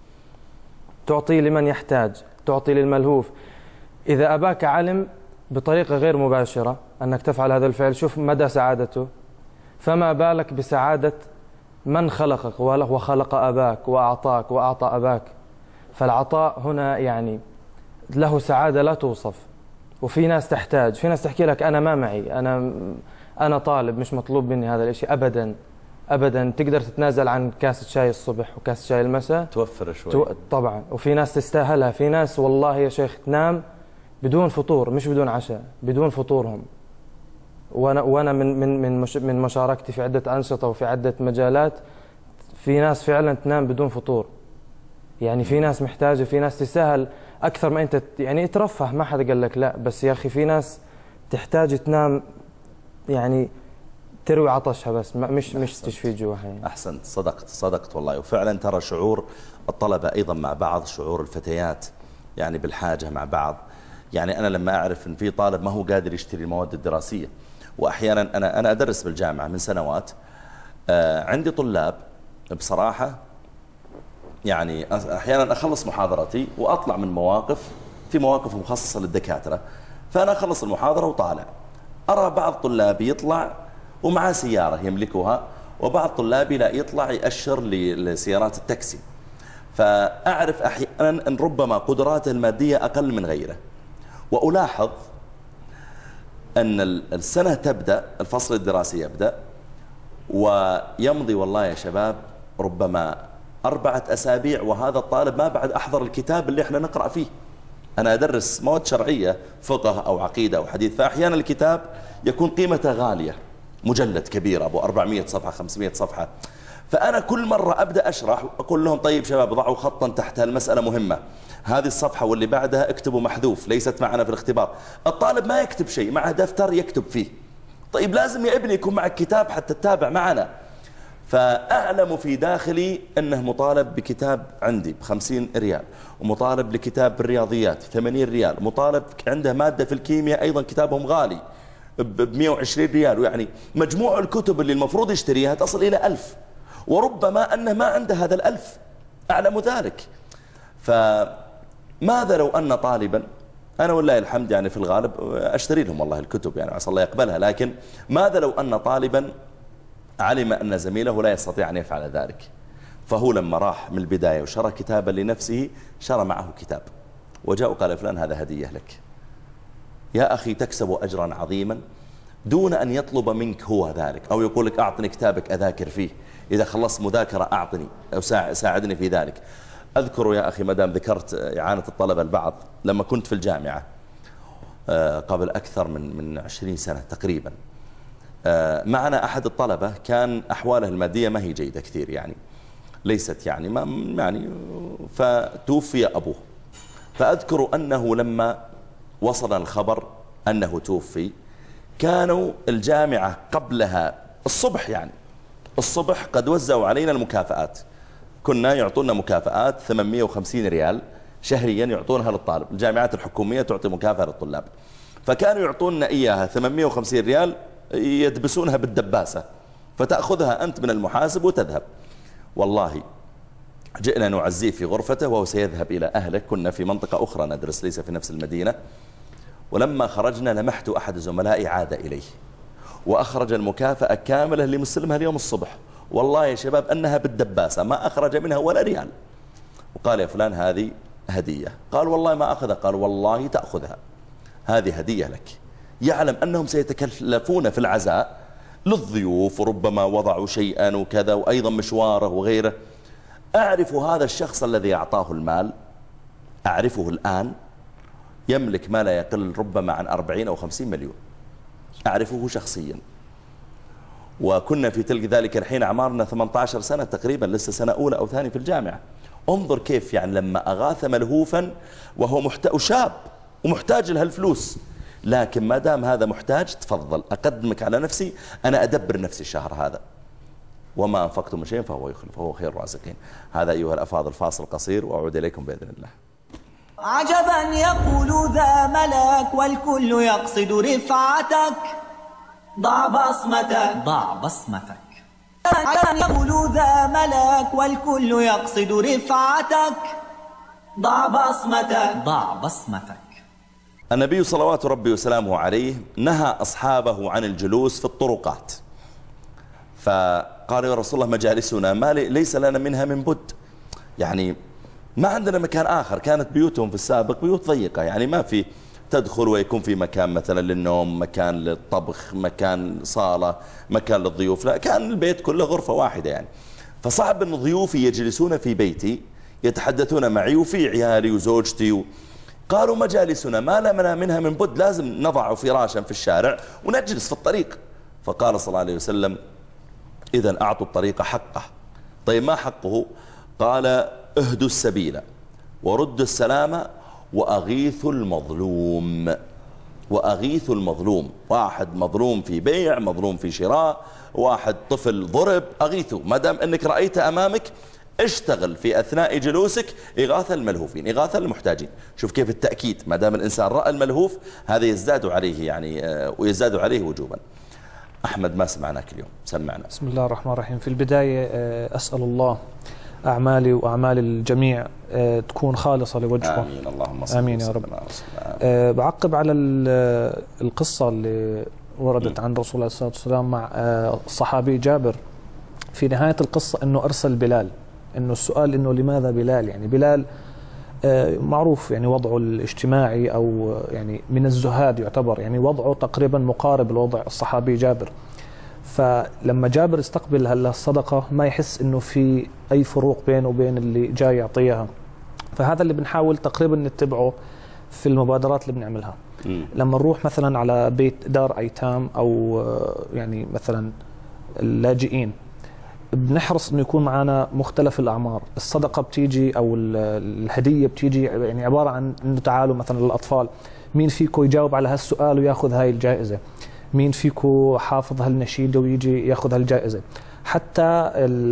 تعطي لمن يحتاج، تعطي للملهوف. إذا أباك علم بطريقة غير مباشرة أنك تفعل هذا الفعل، شوف مدى سعادته، فما بالك بسعادة من خلقك وخلق أباك وأعطاك وأعطى أباك. فالعطاء هنا يعني له سعادة لا توصف. وفي ناس تحتاج، في ناس تحكي لك أنا ما معي، أنا أنا طالب مش مطلوب مني هذا الشيء أبدا أبدا. تقدر تتنازل عن كاسة شاي الصبح وكاسة شاي المساء، توفر شوي تو... طبعا. وفي ناس تستاهلها، في ناس والله يا شيخ تنام بدون فطور، مش بدون عشاء، بدون فطورهم. وانا وانا من من من مش من مشاركتي في عده انشطه وفي عده مجالات، في ناس فعلا تنام بدون فطور. يعني في ناس محتاجه، في ناس تستاهل اكثر ما انت يعني ترفه، ما حدا قال لك لا، بس يا اخي في ناس تحتاج تنام يعني تروي عطشها بس، مش مش تشفي جوعها. يعني احسنت، صدقت صدقت والله. وفعلا ترى شعور الطلبه ايضا مع بعض، شعور الفتيات يعني بالحاجه مع بعض. يعني انا لما اعرف ان في طالب ما هو قادر يشتري المواد الدراسيه، واحيانا انا انا ادرس بالجامعه من سنوات، آه عندي طلاب بصراحه يعني احيانا اخلص محاضرتي واطلع من مواقف، في مواقف مخصصه للدكاتره، فانا اخلص المحاضره وطالع، ارى بعض طلابي يطلع ومعاه سياره يملكها، وبعض طلابي لا يطلع يأشر لسيارات التاكسي. فاعرف احيانا ان ربما قدراته الماديه اقل من غيره. والاحظ أن السنة تبدأ، الفصل الدراسي يبدأ، ويمضي والله يا شباب ربما أربعة أسابيع وهذا الطالب ما بعد أحضر الكتاب اللي احنا نقرأ فيه. أنا أدرس مواد شرعية، فقه أو عقيدة أو حديث، فأحيانا الكتاب يكون قيمته غالية، مجلد كبير أبو أربعمئة صفحة خمسمئة صفحة. فأنا كل مرة أبدأ أشرح أقول لهم طيب شباب ضعوا خطا تحتها المسألة مهمة، هذه الصفحة واللي بعدها اكتبوا محذوف ليست معنا في الاختبار. الطالب ما يكتب شيء، معه دفتر يكتب فيه. طيب لازم يا ابني يكون معك كتاب حتى تتابع معنا. فأعلم في داخلي أنه مطالب بكتاب عندي بخمسين ريال، ومطالب لكتاب بالرياضيات ثمانين ريال، مطالب عنده مادة في الكيمياء أيضا كتابهم غالي بمئة وعشرين ريال، ويعني مجموع الكتب اللي المفروض يشتريها تصل إلى ألف، وربما أنه ما عنده هذا الألف. أعلم ذلك. فماذا لو أن طالبا، أنا والله الحمد يعني في الغالب أشتري لهم والله الكتب يعني عسى الله يقبلها، لكن ماذا لو أن طالبا علم أن زميله لا يستطيع أن يفعل ذلك، فهو لما راح من البداية وشرى كتابا لنفسه شرى معه كتاب وجاء وقال فلان هذا هدية لك يا أخي تكسب أجرا عظيما دون أن يطلب منك هو ذلك، أو يقول لك أعطني كتابك أذاكر فيه، إذا خلصت مذاكرة أعطني أو ساعدني في ذلك. أذكر يا أخي مدام ذكرت إعانة الطلبة البعض، لما كنت في الجامعة قبل أكثر من من عشرين سنة تقريبا، معنا أحد الطلبة كان أحواله المادية ما هي جيدة كثير يعني، ليست يعني ما يعني، فتوفي أبوه. فأذكر أنه لما وصل الخبر أنه توفي كانوا الجامعة قبلها الصبح يعني الصبح قد وزعوا علينا المكافآت، كنا يعطونا مكافآت ثمانمئة وخمسين ريال شهريا يعطونها للطالب، الجامعات الحكومية تعطي مكافأة للطلاب، فكانوا يعطوننا إياها ثمانمئة وخمسين ريال يدبسونها بالدباسة فتأخذها أنت من المحاسب وتذهب. والله جئنا نعزيه في غرفته وهو سيذهب إلى أهله، كنا في منطقة أخرى ندرس ليس في نفس المدينة، ولما خرجنا لمحت أحد زملائي عاد إليه وأخرج المكافأة كاملة اللي مسلمها اليوم الصبح، والله يا شباب أنها بالدباسة ما أخرج منها ولا ريال، وقال يا فلان هذه هدية، قال والله ما أخذها، قال والله تأخذها هذه هدية لك. يعلم أنهم سيتكلفون في العزاء للضيوف وربما وضعوا شيئا وكذا وأيضا مشواره وغيره. أعرف هذا الشخص الذي أعطاه المال، أعرفه الآن يملك ما لا يقل ربما عن أربعين أو خمسين مليون، أعرفه شخصيا، وكنا في تلك ذلك الحين أعمارنا ثمانية عشر سنة تقريبا، لسه سنة أولى أو ثانية في الجامعة. انظر كيف يعني لما أغاث ملهوفا وهو محتاج شاب ومحتاج لها الفلوس، لكن ما دام هذا محتاج تفضل أقدمك على نفسي، أنا أدبر نفسي الشهر هذا، وما أنفقتم من شيء فهو يخلف وهو خير الرازقين. هذا أيها الأفاضل فاصل قصير وأعود إليكم بإذن الله. عجبا يقول ذا ملك والكل يقصد رفعتك، ضع بصمتك ضع بصمتك. عجبا يقول ذا ملك والكل يقصد رفعتك، ضع بصمتك ضع بصمتك. النبي صلوات ربي وسلامه عليه نهى أصحابه عن الجلوس في الطرقات، فقال يا رسول الله مجالسنا ما ليس لنا منها من بد، يعني ما عندنا مكان آخر. كانت بيوتهم في السابق بيوت ضيقة، يعني ما في تدخل ويكون في مكان مثلا للنوم، مكان للطبخ، مكان صالة، مكان للضيوف، لا كان البيت كله غرفة واحدة يعني. فصعب أن ضيوفي يجلسون في بيتي يتحدثون معي وفي عيالي وزوجتي و... قالوا مجالسنا ما لنا منها من بد، لازم نضع فراشا في الشارع ونجلس في الطريق. فقال صلى الله عليه وسلم إذن أعطوا الطريق حقه. طيب ما حقه؟ قال اهدوا السبيل وردوا السلام وأغيثوا المظلوم. وأغيثوا المظلوم، واحد مظلوم في بيع، مظلوم في شراء، واحد طفل ضرب، أغيثوا. ما دام أنك رأيته أمامك اشتغل في أثناء جلوسك إغاثة الملهوفين، إغاثة المحتاجين. شوف كيف التأكيد، ما دام الإنسان رأى الملهوف هذا يزداد عليه يعني ويزداد عليه وجوبا. أحمد ما سمعناك اليوم، سمعنا. بسم الله الرحمن الرحيم. في البداية أسأل الله أعمالي وأعمال الجميع تكون خالصة لوجهه. آمين اللهم صل آمين يا رب. بعقب على القصة اللي وردت عن رسول الله صلى الله عليه وسلم مع الصحابي جابر في نهاية القصة أنه أرسل بلال، أنه السؤال أنه لماذا بلال؟ يعني بلال معروف يعني وضعه الاجتماعي أو يعني من الزهاد يعتبر، يعني وضعه تقريبا مقارب لوضع الصحابي جابر. فلما جابر استقبل هلا الصدقة ما يحس أنه في أي فروق بينه وبين اللي جاي يعطيها. فهذا اللي بنحاول تقريبا نتبعه في المبادرات اللي بنعملها. م. لما نروح مثلا على بيت دار أيتام أو يعني مثلا اللاجئين، بنحرص انه يكون معنا مختلف الاعمار. الصدقه بتيجي او الهديه بتيجي يعني عباره عن انه تعالوا مثلا للاطفال، مين فيكم يجاوب على هالسؤال وياخذ هاي الجائزه، مين فيكم حافظ هالنشيده ويجي ياخذ هالجائزه. حتى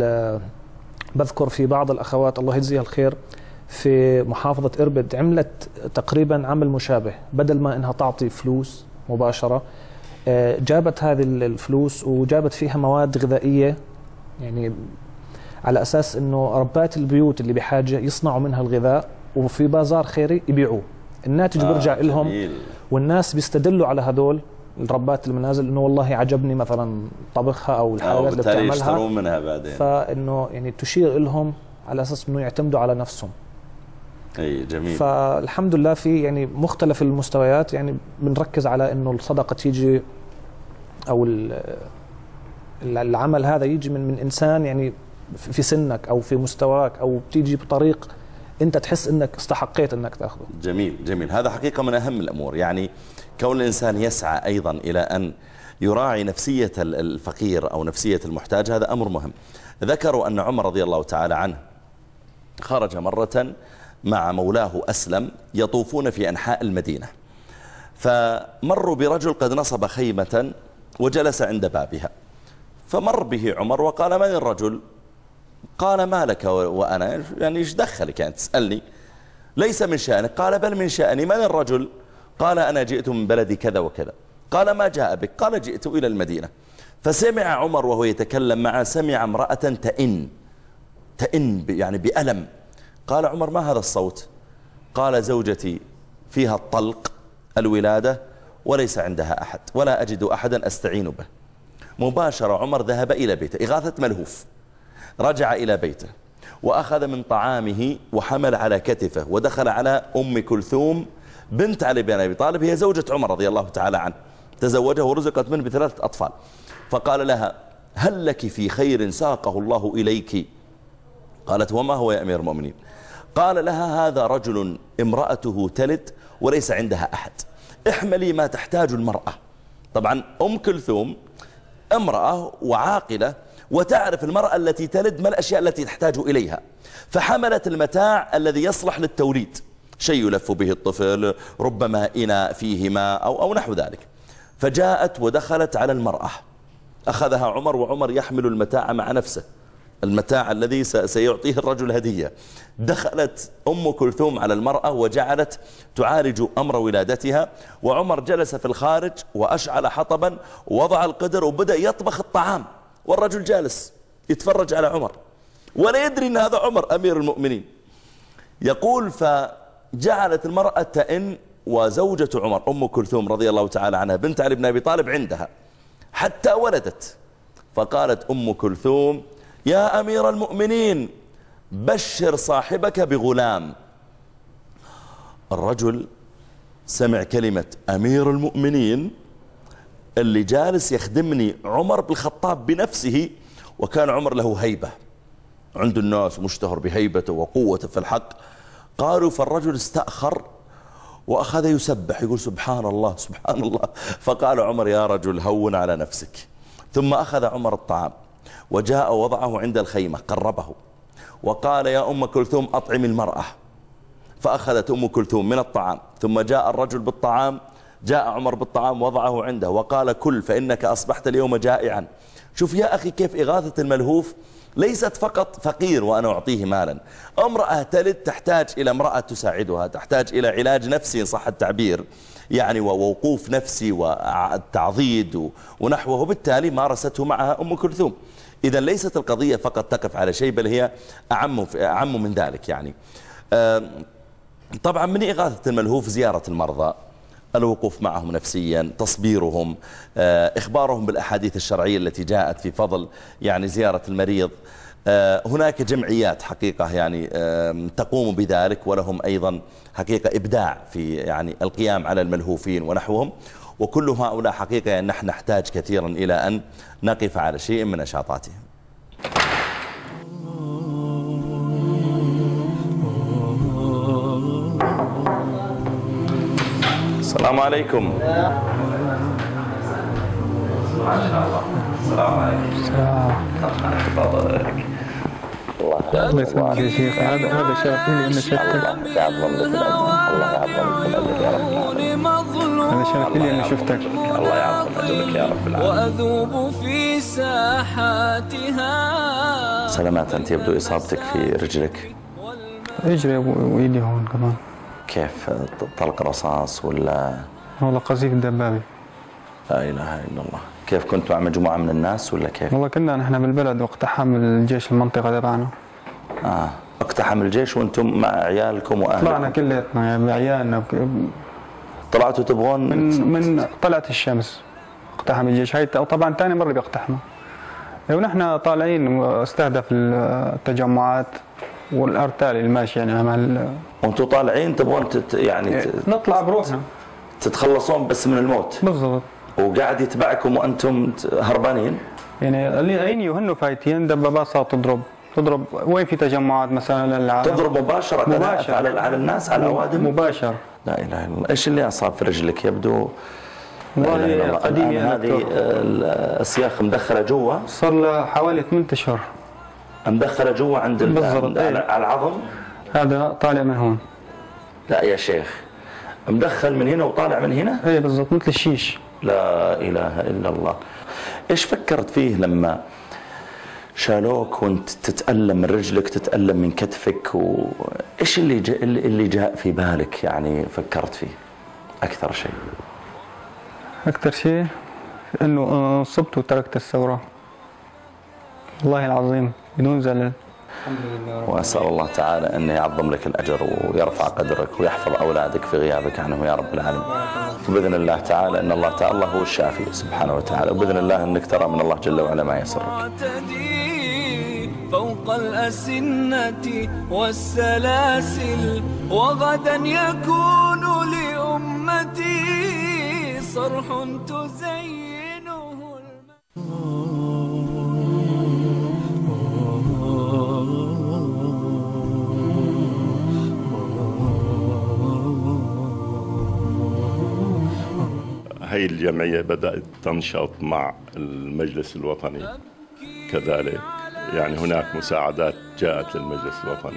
بذكر في بعض الاخوات الله يجزيها الخير في محافظه اربد عملت تقريبا عمل مشابه، بدل ما انها تعطي فلوس مباشره جابت هذه الفلوس وجابت فيها مواد غذائيه يعني على أساس أنه ربات البيوت اللي بحاجة يصنعوا منها الغذاء وفي بازار خيري يبيعوه. الناتج آه بيرجع لهم، والناس بيستدلوا على هذول الربات المنازل انه والله عجبني مثلا طبخها او الحلويات اللي بتعملها، يشترون منها بعدين. فانه يعني تشير لهم على اساس انه يعتمدوا على نفسهم. اي جميل. فالحمد لله في يعني مختلف المستويات، يعني بنركز على انه الصدقه تيجي او العمل هذا يجي من من انسان يعني في سنك او في مستواك، او بتيجي بطريق انت تحس انك استحقيت انك تاخذه. جميل جميل. هذا حقيقه من اهم الامور، يعني كون الانسان يسعى ايضا الى ان يراعي نفسيه الفقير او نفسيه المحتاج، هذا امر مهم. ذكروا ان عمر رضي الله تعالى عنه خرج مره مع مولاه أسلم يطوفون في أنحاء المدينة، فمروا برجل قد نصب خيمة وجلس عند بابها، فمر به عمر وقال: من الرجل؟ قال: ما لك وأنا، يعني إيش دخلك يعني تسألني؟ ليس من شأنك. قال: بل من شأني. من الرجل؟ قال: أنا جئت من بلدي كذا وكذا. قال: ما جاء بك؟ قال: جئت إلى المدينة. فسمع عمر وهو يتكلم معه، سمع امرأة تئن تئن يعني بألم. قال عمر: ما هذا الصوت؟ قال: زوجتي فيها الطلق الولادة وليس عندها أحد ولا أجد أحدا أستعين به. مباشرة عمر ذهب إلى بيته، إغاثة ملهوف. رجع إلى بيته وأخذ من طعامه وحمل على كتفه ودخل على أم كلثوم بنت علي بن أبي طالب، هي زوجة عمر رضي الله تعالى عنه، تزوجه ورزقت منه بثلاثة أطفال. فقال لها: هل لك في خير ساقه الله إليك؟ قالت: وما هو يا أمير المؤمنين؟ قال لها: هذا رجل امرأته تلد وليس عندها أحد، احملي ما تحتاج المرأة. طبعا أم كلثوم امرأة وعاقلة وتعرف المرأة التي تلد ما الأشياء التي تحتاج إليها، فحملت المتاع الذي يصلح للتوليد، شيء يلف به الطفل، ربما إناء فيه ماء أو, أو نحو ذلك. فجاءت ودخلت على المرأة، أخذها عمر وعمر يحمل المتاع مع نفسه، المتاع الذي سيعطيه الرجل هدية. دخلت أم كلثوم على المرأة وجعلت تعالج أمر ولادتها، وعمر جلس في الخارج وأشعل حطبا ووضع القدر وبدأ يطبخ الطعام، والرجل جالس يتفرج على عمر ولا يدري أن هذا عمر أمير المؤمنين. يقول: فجعلت المرأة تئن، وزوجة عمر أم كلثوم رضي الله تعالى عنها بنت علي بن أبي طالب عندها حتى ولدت. فقالت أم كلثوم: يا أمير المؤمنين بشر صاحبك بغلام. الرجل سمع كلمة أمير المؤمنين، اللي جالس يخدمني عمر بن الخطاب بنفسه، وكان عمر له هيبة عند الناس، مشتهر بهيبته وقوته في الحق. قالوا: فالرجل استأخر وأخذ يسبح يقول: سبحان الله سبحان الله. فقال عمر: يا رجل هون على نفسك. ثم أخذ عمر الطعام وجاء وضعه عند الخيمة، قربه وقال: يا أم كلثوم أطعم المرأة. فأخذت أم كلثوم من الطعام، ثم جاء الرجل بالطعام، جاء عمر بالطعام وضعه عنده وقال: كل فإنك أصبحت اليوم جائعا. شوف يا أخي كيف إغاثة الملهوف ليست فقط فقير وأنا أعطيه مالا، امرأة تلد تحتاج إلى امرأة تساعدها، تحتاج إلى علاج نفسي إن صح التعبير، يعني ووقوف نفسي والتعضيد ونحوه، بالتالي مارسته معها أم كلثوم. إذا ليست القضية فقط تقف على شيء، بل هي أعم أعم من ذلك. يعني طبعا من إغاثة الملهوف زيارة المرضى، الوقوف معهم نفسيا، تصبيرهم، إخبارهم بالأحاديث الشرعية التي جاءت في فضل يعني زيارة المريض. هناك جمعيات حقيقة يعني تقوم بذلك، ولهم أيضا حقيقة إبداع في يعني القيام على الملهوفين ونحوهم. وكل هؤلاء حقيقة يعني نحن نحتاج كثيرا إلى أن نقف على شيء من نشاطاتهم. السلام عليكم. ما شاء الله. السلام عليكم. السلام. الله يسلمك يا شيخ. هذا هذا شافيني انه شفتك. الله يعظم لك الاجر. الله يعظم لك الاجر يا رب العالمين. هذا شافيني انه شفتك. الله يعظم اجرك يا رب العالمين. واذوب في ساحاتها. سلامات. انت يبدو اصابتك في رجلك. رجلي وايدي هون كمان. كيف؟ طلق رصاص ولا؟ والله قذيف دبابي. لا اله الا الله. كيف كنتوا مع مجموعة من الناس ولا كيف؟ والله كنا نحن بالبلد واقتحم الجيش المنطقة تبعنا. اه اقتحم الجيش وانتم مع عيالكم واهلكم؟ طلعنا كلياتنا يعني بعيالنا. طلعتوا تبغون من من طلعت الشمس اقتحم الجيش، هاي طبعا ثاني مرة بيقتحموا. ونحن طالعين استهدف التجمعات والارتال الماشي يعني مع وانتم طالعين تبغون تت يعني ت... نطلع بروحنا تتخلصون بس من الموت. بالضبط. وقاعد يتبعكم وانتم هربانين؟ يعني اللي عيني وهن فايتين دبابات صارت تضرب تضرب وين في تجمعات مثلا للعالم. تضرب مباشرة مباشرة على على الناس على الأوادم؟ مباشر. لا اله الا الله. ايش اللي اصاب في رجلك؟ يبدو والله قديم يعني. هذه السياخ مدخله جوا؟ صار لها حوالي ثمانية اشهر. مدخله جوا عند بالضبط. على العظم؟ هذا طالع من هون. لا يا شيخ، مدخل من هنا وطالع من هنا؟ اي بالضبط مثل الشيش. لا اله الا الله. ايش فكرت فيه لما شالوك وانت تتألم من رجلك تتألم من كتفك؟ وايش اللي جاء اللي جاء في بالك يعني فكرت فيه اكثر شيء؟ اكثر شيء انه صبت وتركت الثوره. والله العظيم بدون زلل. واسال الله تعالى ان يعظم لك الاجر ويرفع قدرك ويحفظ اولادك في غيابك عنه يا رب العالمين. وباذن الله تعالى ان الله تعالى هو الشافي سبحانه وتعالى، وباذن الله انك ترى من الله جل وعلا ما يسرك. فوق الأسنة والسلاسل وغدا يكون لأمتي صرح تزينه هاي الجمعية بدأت تنشط مع المجلس الوطني كذلك، يعني هناك مساعدات جاءت للمجلس الوطني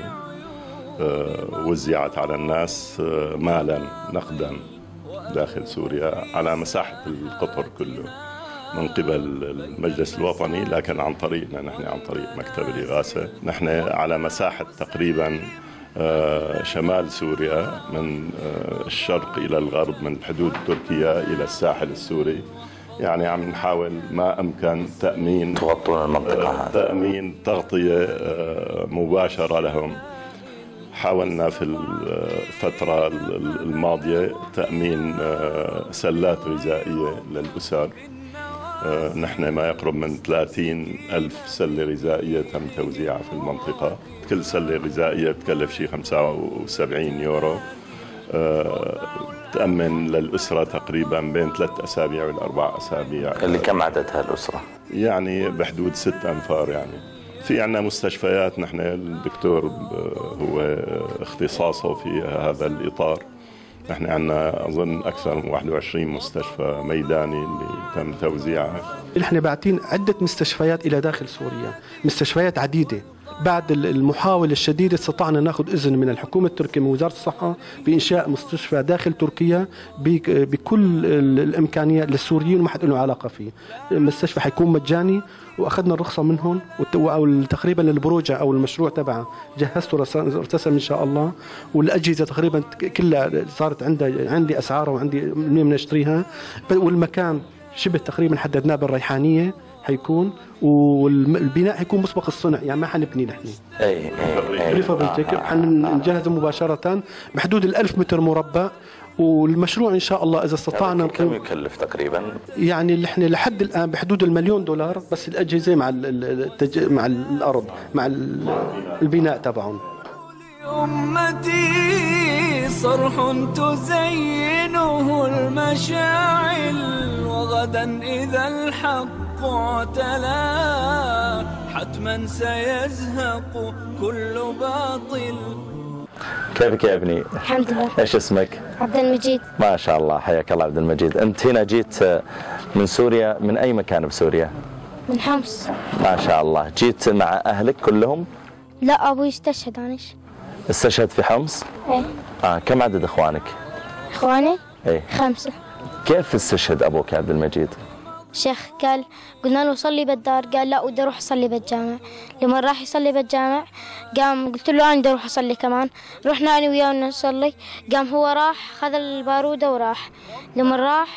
وزعت على الناس مالا نقدا داخل سوريا على مساحة القطر كله من قبل المجلس الوطني، لكن عن طريقنا نحن عن طريق مكتب الإغاثة. نحن على مساحة تقريبا شمال سوريا من الشرق إلى الغرب، من حدود تركيا إلى الساحل السوري، يعني عم نحاول ما أمكن تأمين تغطون المنطقة هذه، تأمين تغطية مباشرة لهم. حاولنا في الفترة الماضية تأمين سلات غذائية للأسر. نحن ما يقرب من ثلاثين ألف سلة غذائية تم توزيعها في المنطقة. كل سلة غذائية تكلف شيء خمسة وسبعين يورو، تأمن للأسرة تقريبا بين ثلاث أسابيع والأربع أسابيع. اللي كم عددها الأسرة؟ يعني بحدود ست أنفار. يعني في عندنا مستشفيات، نحن الدكتور هو اختصاصه في هذا الإطار. نحن عندنا أظن أكثر من واحد وعشرين مستشفى ميداني اللي تم توزيعها. نحن باعتين عدة مستشفيات إلى داخل سوريا، مستشفيات عديدة. بعد المحاولة الشديدة استطعنا ناخذ إذن من الحكومة التركية من وزارة الصحة بإنشاء مستشفى داخل تركيا بكل الإمكانيات للسوريين وما حد له علاقة فيه. المستشفى حيكون مجاني وأخذنا الرخصة منهم، أو تقريبا البروجة أو المشروع تبعه جهزته ارتسم إن شاء الله، والأجهزة تقريبا كلها صارت عندها عندي أسعارها وعندي منين نشتريها، والمكان شبه تقريبا حددناه بالريحانية حيكون، والبناء حيكون مسبق الصنع، يعني ما حنبني نحن. اي اي اي حنجهزه مباشرة بحدود الألف متر مربع. والمشروع ان شاء الله اذا استطعنا. كم يكلف تقريبا؟ يعني اللي احنا لحد الان بحدود المليون دولار بس الاجهزه مع التج... مع الارض مع البناء تبعهم. أمتي صرح تزينه المشاعل وغدا إذا الحق اعتلى حتما سيزهق كل باطل. كيفك يا ابني؟ الحمد لله. ايش اسمك؟ عبد المجيد. ما شاء الله، حياك الله عبد المجيد. انت هنا جيت من سوريا، من اي مكان بسوريا؟ من حمص. ما شاء الله. جيت مع اهلك كلهم؟ لا ابوي استشهد. انش استشهد في حمص؟ ايه. اه كم عدد اخوانك؟ اخواني؟ ايه خمسة. كيف استشهد ابوك يا عبد المجيد؟ شيخ قال قلنا له صلي بالدار، قال لا بدي اروح اصلي بالجامع. لما راح يصلي بالجامع قام قلت له انا بدي اروح اصلي كمان، رحنا انا وياه نصلي، قام هو راح خذ البارودة وراح. لما راح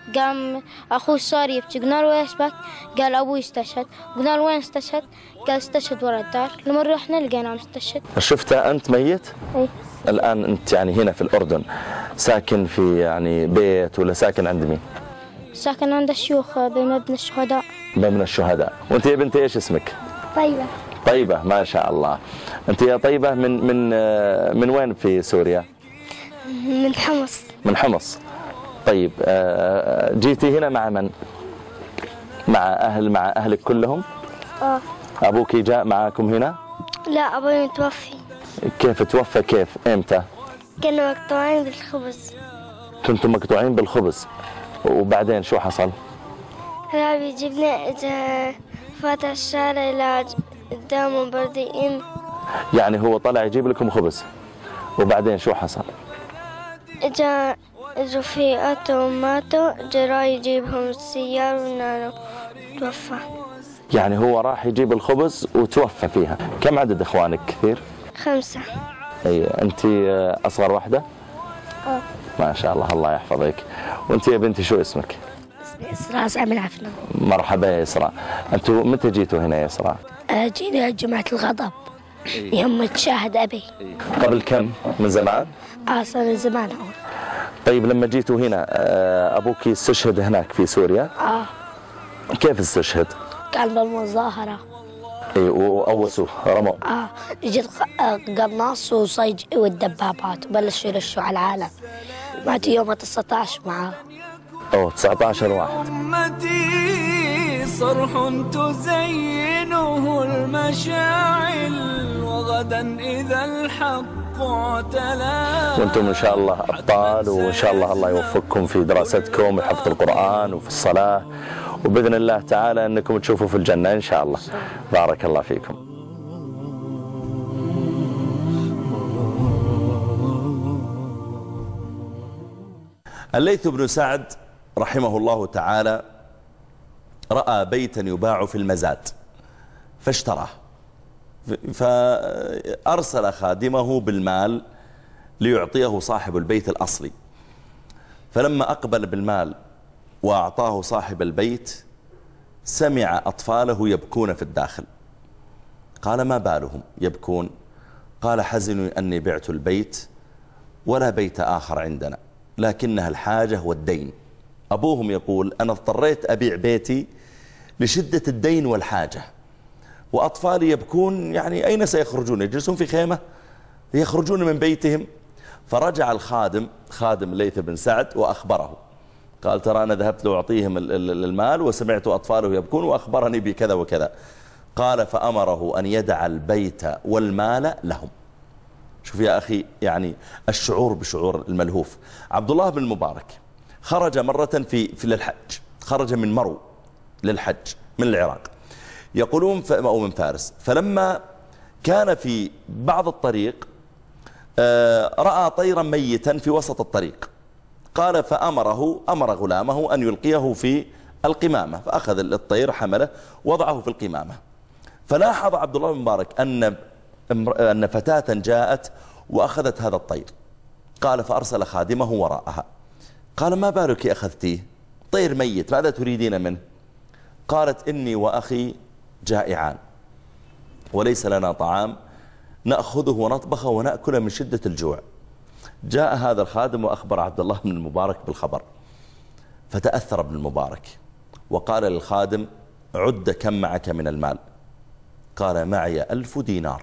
قام أخوه صار يبكي، قلنا له ويش بك؟ قال أبوي استشهد. قلنا له وين استشهد؟ قال استشهد ورا الدار. لما رحنا لقيناه مستشهد. شفته أنت ميت؟ إيه. الآن أنت يعني هنا في الأردن ساكن في يعني بيت ولا ساكن عند مين؟ ساكن عند الشيوخ بمبنى الشهداء. مبنى الشهداء. وأنت يا بنتي إيش اسمك؟ طيبة. طيبة، ما شاء الله. أنت يا طيبة من من من وين في سوريا؟ من حمص. من حمص. طيب جيتي هنا مع من؟ مع أهل مع أهلك كلهم؟ آه. أبوك جاء معاكم هنا؟ لا، أبوي متوفي. كيف توفى؟ كيف؟ إمتى؟ كنا مقطوعين بالخبز. كنتم مقطوعين بالخبز وبعدين شو حصل؟ هلا بيجيبنا إذا فات الشارع إلى قدامهم برديين. يعني هو طلع يجيب لكم خبز وبعدين شو حصل؟ إجا رفيقاته وماتوا، جرى يجيبهم السيارة ونانو توفى. يعني هو راح يجيب الخبز وتوفى فيها. كم عدد إخوانك؟ كثير؟ خمسة. أي أنت أصغر واحدة؟ أه. ما شاء الله، الله يحفظك. وأنت يا بنتي شو اسمك؟ اسمي إسراء سامي العفنة. مرحبا يا إسراء. أنتوا متى جيتوا هنا يا إسراء؟ جينا جمعة الغضب يوم تشاهد أبي. قبل كم؟ من زمان؟ آه صار من زمان هون. طيب لما جيتوا هنا أبوك استشهد هناك في سوريا؟ آه. كيف استشهد؟ كان بالمظاهرة. اي وأوسوه رموا. اه جيت قناص وصيج والدبابات وبلشوا يرشوا على العالم. مات يوم تسعة عشر معاه. اوه تسعة عشر واحد. أمتي صرح تزينه المشاعل وغدا إذا الحق اعتلى. وانتم ان شاء الله ابطال، وان شاء الله الله يوفقكم في دراستكم وحفظ القرآن وفي الصلاة، وبإذن الله تعالى أنكم تشوفوا في الجنة إن شاء الله. بارك الله فيكم. الليث بن سعد رحمه الله تعالى رأى بيتا يباع في المزاد فاشتراه، فأرسل خادمه بالمال ليعطيه صاحب البيت الأصلي. فلما أقبل بالمال وأعطاه صاحب البيت سمع أطفاله يبكون في الداخل. قال ما بالهم يبكون؟ قال حزنوا أني بعت البيت ولا بيت آخر عندنا، لكنها الحاجة والدين. أبوهم يقول أنا اضطريت أبيع بيتي لشدة الدين والحاجة، وأطفالي يبكون، يعني أين سيخرجون؟ يجلسون في خيمة؟ يخرجون من بيتهم. فرجع الخادم خادم الليث بن سعد وأخبره، قال ترى أنا ذهبت لأعطيهم المال وسمعت أطفاله يبكون وأخبرني بكذا وكذا. قال فأمره أن يدع البيت والمال لهم. شوف يا أخي، يعني الشعور بشعور الملهوف. عبد الله بن المبارك خرج مرة في في للحج، خرج من مرو للحج من العراق يقولون أو من فارس. فلما كان في بعض الطريق رأى طيرا ميتا في وسط الطريق. قال فأمره أمر غلامه أن يلقيه في القمامة، فأخذ الطير حمله وضعه في القمامة. فلاحظ عبد الله بن مبارك أن أن فتاة جاءت وأخذت هذا الطير. قال فأرسل خادمه وراءها. قال ما بالك أخذتيه؟ طير ميت، ماذا تريدين منه؟ قالت إني وأخي جائعان وليس لنا طعام نأخذه ونطبخه ونأكل من شدة الجوع. جاء هذا الخادم وأخبر عبد الله بن المبارك بالخبر، فتأثر ابن المبارك وقال للخادم عد كم معك من المال؟ قال معي ألف دينار.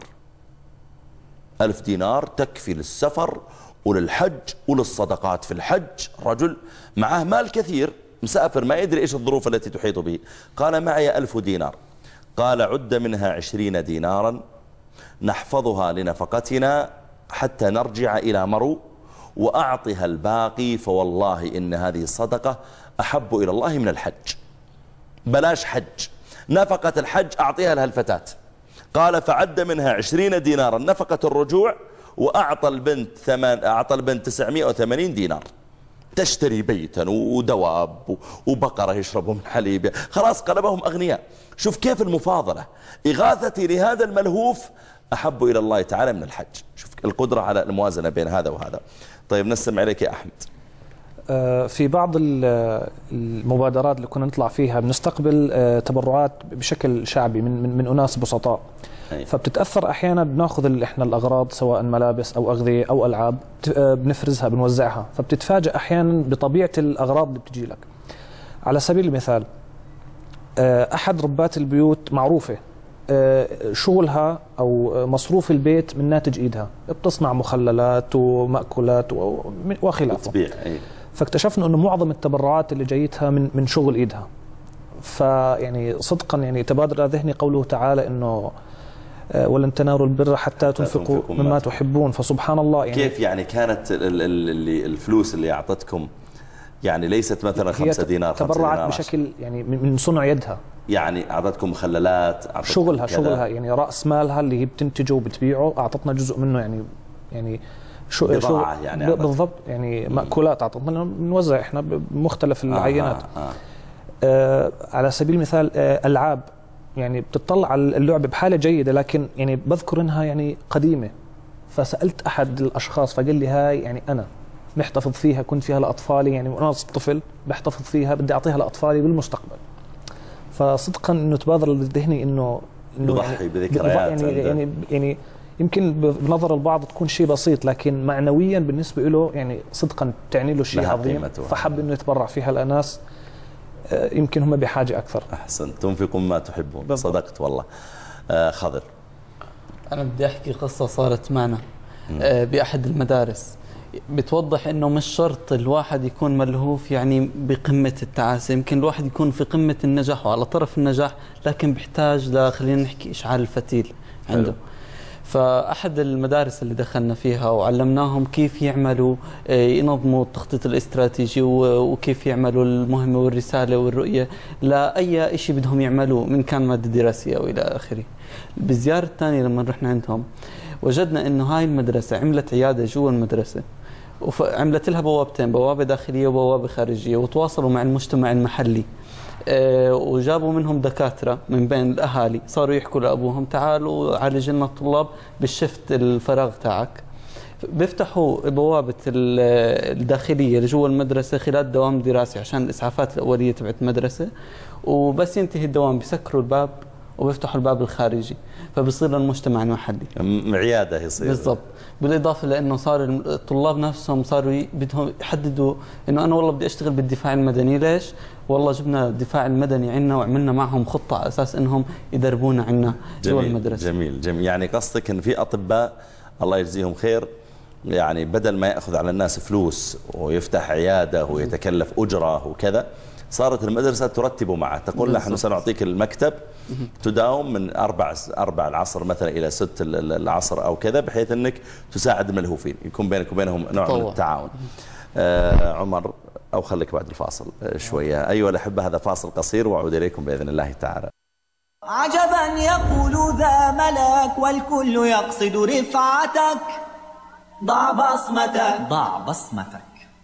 ألف دينار تكفي للسفر وللحج وللصدقات في الحج. رجل معه مال كثير مسافر ما يدري إيش الظروف التي تحيط به. قال معي ألف دينار. قال عد منها عشرين دينارا نحفظها لنفقتنا حتى نرجع إلى مرو، وأعطها الباقي فوالله إن هذه الصدقة أحب إلى الله من الحج. بلاش حج، نفقة الحج أعطيها لها الفتاة. قال فعد منها عشرين دينارا نفقة الرجوع، وأعطى البنت ثمان أعطى البنت تسعمائة وثمانين دينار تشتري بيتا ودواب وبقرة يشربوا من حليب. خلاص قلبهم أغنياء. شوف كيف المفاضلة. إغاثتي لهذا الملهوف أحب إلى الله تعالى من الحج. شوف القدرة على الموازنة بين هذا وهذا. طيب نستمع إليك يا أحمد. في بعض المبادرات اللي كنا نطلع فيها بنستقبل تبرعات بشكل شعبي من من, من اناس بسطاء. فبتتاثر احيانا بناخذ احنا الاغراض سواء ملابس او اغذيه او العاب بنفرزها بنوزعها، فبتتفاجئ احيانا بطبيعه الاغراض اللي بتجي لك. على سبيل المثال احد ربات البيوت معروفه شغلها او مصروف البيت من ناتج ايدها، بتصنع مخللات ومأكولات وخلافه. فاكتشفنا انه معظم التبرعات اللي جايتها من من شغل ايدها. فيعني صدقا يعني تبادر الى ذهني قوله تعالى انه ولن تنالوا البر حتى تنفقوا مما تحبون. فسبحان الله يعني كيف يعني كانت اللي الفلوس اللي اعطتكم يعني ليست مثلا خمسة دينار تبرعت بشكل يعني من صنع يدها، يعني اعطتكم مخللات، أعطتكم شغلها كدا. شغلها يعني راس مالها اللي هي بتنتجه وبتبيعه، اعطتنا جزء منه يعني يعني شو بضاعة يعني بالضبط يعني مأكولات اعطتنا بنوزع احنا بمختلف العينات. آه آه. آه على سبيل المثال آه العاب، يعني بتطلع على اللعبه بحاله جيده لكن يعني بذكر انها يعني قديمه. فسالت احد الاشخاص فقال لي هاي يعني انا محتفظ فيها، كنت فيها لاطفالي يعني وانا طفل بحتفظ فيها، بدي اعطيها لاطفالي بالمستقبل. فصدقا انه تبادر لذهني انه انه بضحي يعني بذكريات يعني يعني يعني يمكن بنظر البعض تكون شيء بسيط لكن معنويا بالنسبه له يعني صدقا تعني له شيء عظيم، فحب انه يتبرع فيها لاناس يمكن هم بحاجه اكثر. احسنت، تنفقوا ما تحبون. بالضبط. صدقت والله. آه خضر، انا بدي احكي قصه صارت معنا آه باحد المدارس بتوضح انه مش شرط الواحد يكون ملهوف يعني بقمه التعاسه، يمكن الواحد يكون في قمه النجاح وعلى طرف النجاح لكن بيحتاج ل خلينا نحكي اشعال الفتيل عنده. حلو. فاحد المدارس اللي دخلنا فيها وعلمناهم كيف يعملوا ينظموا التخطيط الاستراتيجي وكيف يعملوا المهمه والرساله والرؤيه لاي شيء بدهم يعملوه من كان ماده دراسيه او الى اخره. بالزياره الثانيه لما رحنا عندهم وجدنا انه هاي المدرسه عملت عياده جوا المدرسه وعملت لها بوابتين، بوابه داخليه وبوابه خارجيه، وتواصلوا مع المجتمع المحلي أه وجابوا منهم دكاتره من بين الاهالي صاروا يحكوا لابوهم تعالوا عالج لنا الطلاب بالشفت الفراغ تاعك. بيفتحوا بوابه الداخليه اللي جوا المدرسه خلال دوام دراسي عشان الاسعافات الاوليه تبعت المدرسه، وبس ينتهي الدوام بيسكروا الباب وبيفتحوا الباب الخارجي، فبصير للمجتمع المحلي عياده يصير. بالضبط. بالاضافه لانه صار الطلاب نفسهم صاروا بدهم يحددوا انه انا والله بدي اشتغل بالدفاع المدني، ليش؟ والله جبنا الدفاع المدني عندنا وعملنا معهم خطه على اساس انهم يدربونا عندنا جوا المدرسه. جميل جميل. يعني قصدك ان في اطباء الله يجزيهم خير يعني بدل ما ياخذ على الناس فلوس ويفتح عياده ويتكلف اجره وكذا، صارت المدرسة ترتب معه، تقول نحن سنعطيك المكتب تداوم من أربع أربع العصر مثلا إلى ست العصر أو كذا، بحيث أنك تساعد الملهوفين، يكون بينك وبينهم نوع من التعاون. آه عمر، أو خليك بعد الفاصل شوية. أيها الأحبة، هذا فاصل قصير وأعود إليكم بإذن الله تعالى. عجبا يقول ذا ملك والكل يقصد رفعتك، ضع بصمتك ضع بصمتك.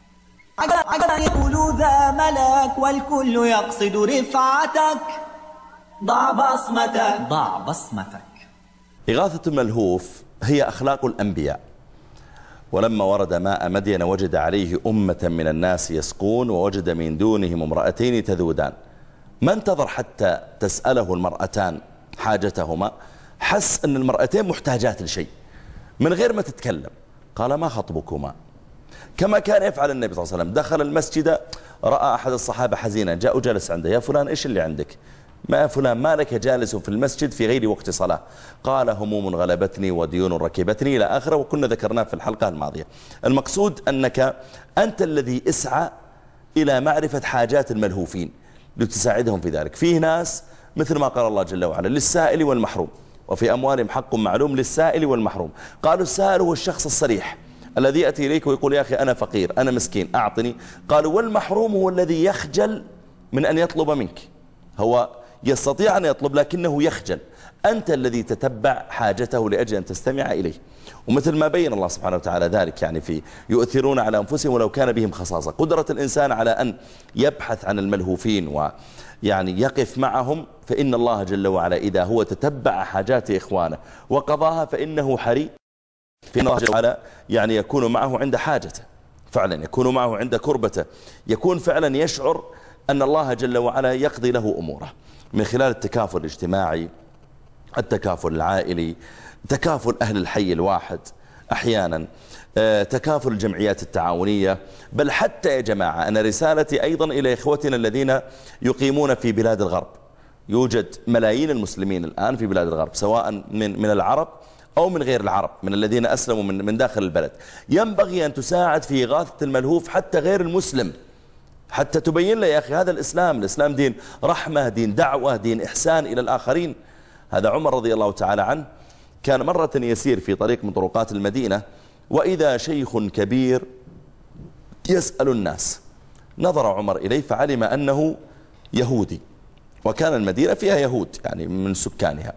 عجبا يقول ذا ملك والكل يقصد رفعتك، ضع بصمتك ضع بصمتك. إغاثة الملهوف هي أخلاق الأنبياء. ولما ورد ماء مدين وجد عليه أمة من الناس يسقون ووجد من دونهم امرأتين تذودان. ما انتظر حتى تسأله المرأتان حاجتهما، حس أن المرأتين محتاجات لشيء من غير ما تتكلم. قال ما خطبكما؟ كما كان يفعل النبي صلى الله عليه وسلم. دخل المسجد رأى أحد الصحابة حزينا، جاء وجلس عنده. يا فلان إيش اللي عندك؟ ما يا فلان ما لك جالس في المسجد في غير وقت صلاة؟ قال هموم غلبتني وديون ركبتني إلى آخره، وكنا ذكرناه في الحلقة الماضية. المقصود أنك أنت الذي اسعى إلى معرفة حاجات الملهوفين لتساعدهم في ذلك. فيه ناس مثل ما قال الله جل وعلا للسائل والمحروم وفي أموالهم حق معلوم للسائل والمحروم. قالوا السائل هو الشخص الصريح الذي يأتي إليك ويقول يا أخي أنا فقير أنا مسكين أعطني. قالوا والمحروم هو الذي يخجل من أن يطلب منك، هو يستطيع أن يطلب لكنه يخجل. أنت الذي تتبع حاجته لأجل أن تستمع إليه. ومثل ما بين الله سبحانه وتعالى ذلك يعني في يؤثرون على أنفسهم ولو كان بهم خصاصة. قدرة الإنسان على أن يبحث عن الملهوفين ويعني يقف معهم، فإن الله جل وعلا إذا هو تتبع حاجات إخوانه وقضاها فإنه حري، فإن الله جل وعلا يعني يكون معه عند حاجته. فعلا يكون معه عند كربته، يكون فعلا يشعر أن الله جل وعلا يقضي له أموره من خلال التكافل الاجتماعي، التكافل العائلي، تكافل أهل الحي الواحد أحيانا، تكافل الجمعيات التعاونية. بل حتى يا جماعة أنا رسالتي أيضا إلى إخوتنا الذين يقيمون في بلاد الغرب. يوجد ملايين المسلمين الآن في بلاد الغرب، سواء من من العرب أو من غير العرب، من الذين أسلموا من من داخل البلد. ينبغي أن تساعد في إغاثة الملهوف حتى غير المسلم، حتى تبين له يا أخي هذا الإسلام، الإسلام دين رحمة، دين دعوة، دين إحسان إلى الآخرين. هذا عمر رضي الله تعالى عنه كان مرة يسير في طريق من طرقات المدينة، وإذا شيخ كبير يسأل الناس. نظر عمر إليه فعلم أنه يهودي، وكان المدينة فيها يهود يعني من سكانها.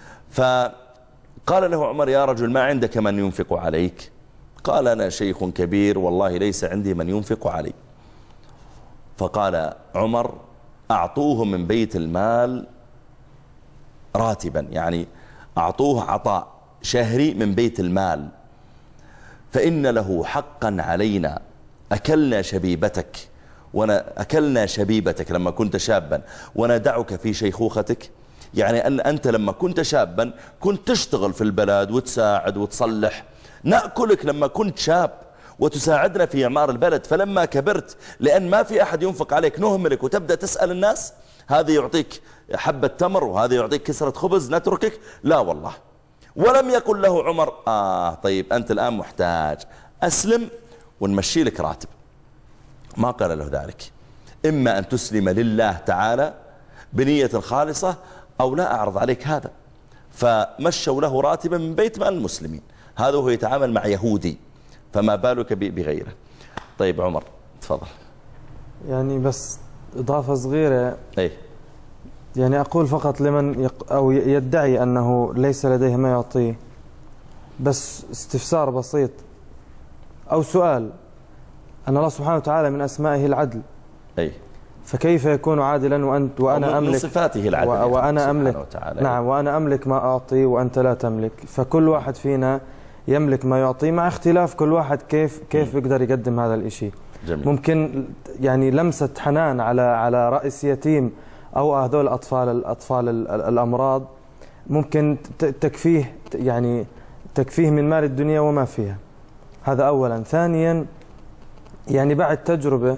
فقال له عمر: يا رجل ما عندك من ينفق عليك؟ قال: أنا شيخ كبير والله ليس عندي من ينفق علي. فقال عمر: أعطوه من بيت المال راتبا، يعني أعطوه عطاء شهري من بيت المال، فإن له حقا علينا. أكلنا شبيبتك وانا أكلنا شبيبتك لما كنت شابا وندعك في شيخوختك. يعني أن أنت لما كنت شابا كنت تشتغل في البلد وتساعد وتصلح، نأكلك لما كنت شاب وتساعدنا في إعمار البلد، فلما كبرت لأن ما في أحد ينفق عليك نهملك وتبدأ تسأل الناس، هذا يعطيك حبة تمر وهذا يعطيك كسرة خبز نتركك؟ لا والله. ولم يقل له عمر: آه طيب أنت الآن محتاج، أسلم ونمشي لك راتب. ما قال له ذلك. إما أن تسلم لله تعالى بنية خالصة أو لا أعرض عليك هذا. فمشوا له راتبا من بيت مال المسلمين، هذا هو يتعامل مع يهودي، فما بالك بغيره. طيب عمر تفضل. يعني بس إضافة صغيرة. أي. يعني أقول فقط لمن يق أو يدعي أنه ليس لديه ما يعطيه، بس استفسار بسيط أو سؤال: أن الله سبحانه وتعالى من أسمائه العدل. أي. فكيف يكون عادلا وأنت وأنا أملك؟ من صفاته العدل وأنا أملك. نعم، وأنا أملك ما أعطي وأنت لا تملك. فكل واحد فينا يملك ما يعطي، مع اختلاف كل واحد كيف كيف بيقدر يقدم هذا الإشي. جميل. ممكن يعني لمسة حنان على على رأس يتيم أو هذول الأطفال الأطفال الأمراض ممكن تكفيه، يعني تكفيه من مال الدنيا وما فيها. هذا أولا. ثانيا، يعني بعد تجربة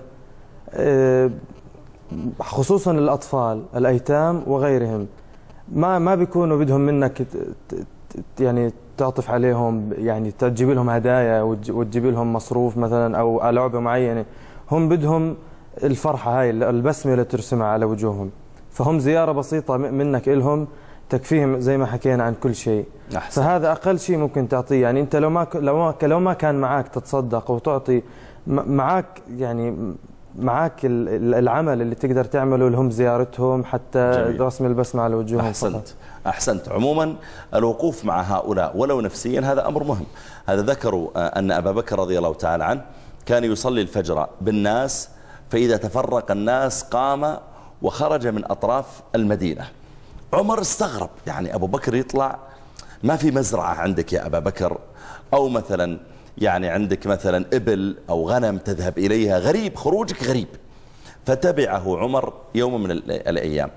خصوصا الأطفال الأيتام وغيرهم، ما ما بيكونوا بدهم منك يعني تعطف عليهم، يعني تجيب لهم هدايا وتجيب لهم مصروف مثلا أو لعبة معينة. هم بدهم الفرحة هاي، البسمة اللي ترسمها على وجوههم. فهم زيارة بسيطة منك إلهم تكفيهم زي ما حكينا عن كل شيء. أحسن. فهذا أقل شيء ممكن تعطيه. يعني أنت لو ما لو ما لو ما كان معك تتصدق وتعطي، معك يعني معك العمل اللي تقدر تعمله لهم زيارتهم حتى جميل. رسم البسمة على وجوههم. أحسنت فقط. أحسنت. عموما الوقوف مع هؤلاء ولو نفسيا هذا أمر مهم. هذا ذكروا أن أبا بكر رضي الله تعالى عنه كان يصلي الفجر بالناس، فإذا تفرق الناس قام وخرج من أطراف المدينة. عمر استغرب، يعني أبو بكر يطلع، ما في مزرعة عندك يا أبا بكر، أو مثلا يعني عندك مثلا إبل أو غنم تذهب إليها، غريب، خروجك غريب. فتبعه عمر يوم من الأيام،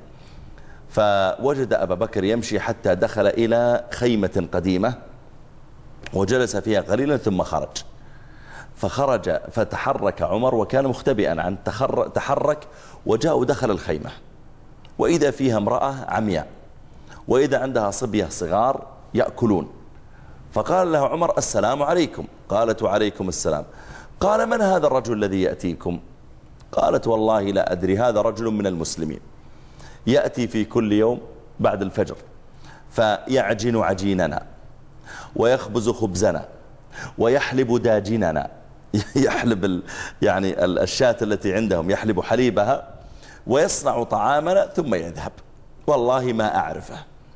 فوجد أبا بكر يمشي حتى دخل إلى خيمة قديمة وجلس فيها قليلا ثم خرج. فخرج فتحرك عمر وكان مختبئا عن تحرك وجاء ودخل الخيمة، وإذا فيها امرأة عمياء، وإذا عندها صبية صغار يأكلون. فقال له عمر: السلام عليكم. قالت: وعليكم السلام. قال: من هذا الرجل الذي يأتيكم؟ قالت: والله لا أدري، هذا رجل من المسلمين يأتي في كل يوم بعد الفجر فيعجن عجيننا ويخبز خبزنا ويحلب داجننا، يحلب يعني الشاة التي عندهم يحلب حليبها ويصنع طعامنا ثم يذهب، والله ما أعرفه.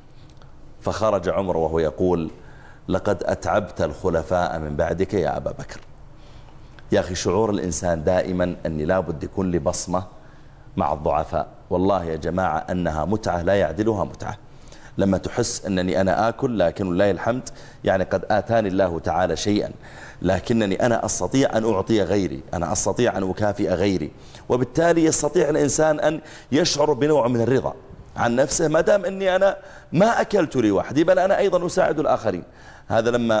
فخرج عمر وهو يقول: لقد أتعبت الخلفاء من بعدك يا أبا بكر. يا أخي شعور الإنسان دائما أني لابد يكون لي بصمة مع الضعفاء. والله يا جماعة أنها متعة لا يعدلها متعة. لما تحس أنني أنا آكل لكن لله الحمد يعني قد آتاني الله تعالى شيئا، لكنني أنا أستطيع أن أعطي غيري، أنا أستطيع أن أكافئ غيري، وبالتالي يستطيع الإنسان أن يشعر بنوع من الرضا عن نفسه ما دام أني أنا ما أكلت لي وحدي بل أنا أيضا أساعد الآخرين. هذا لما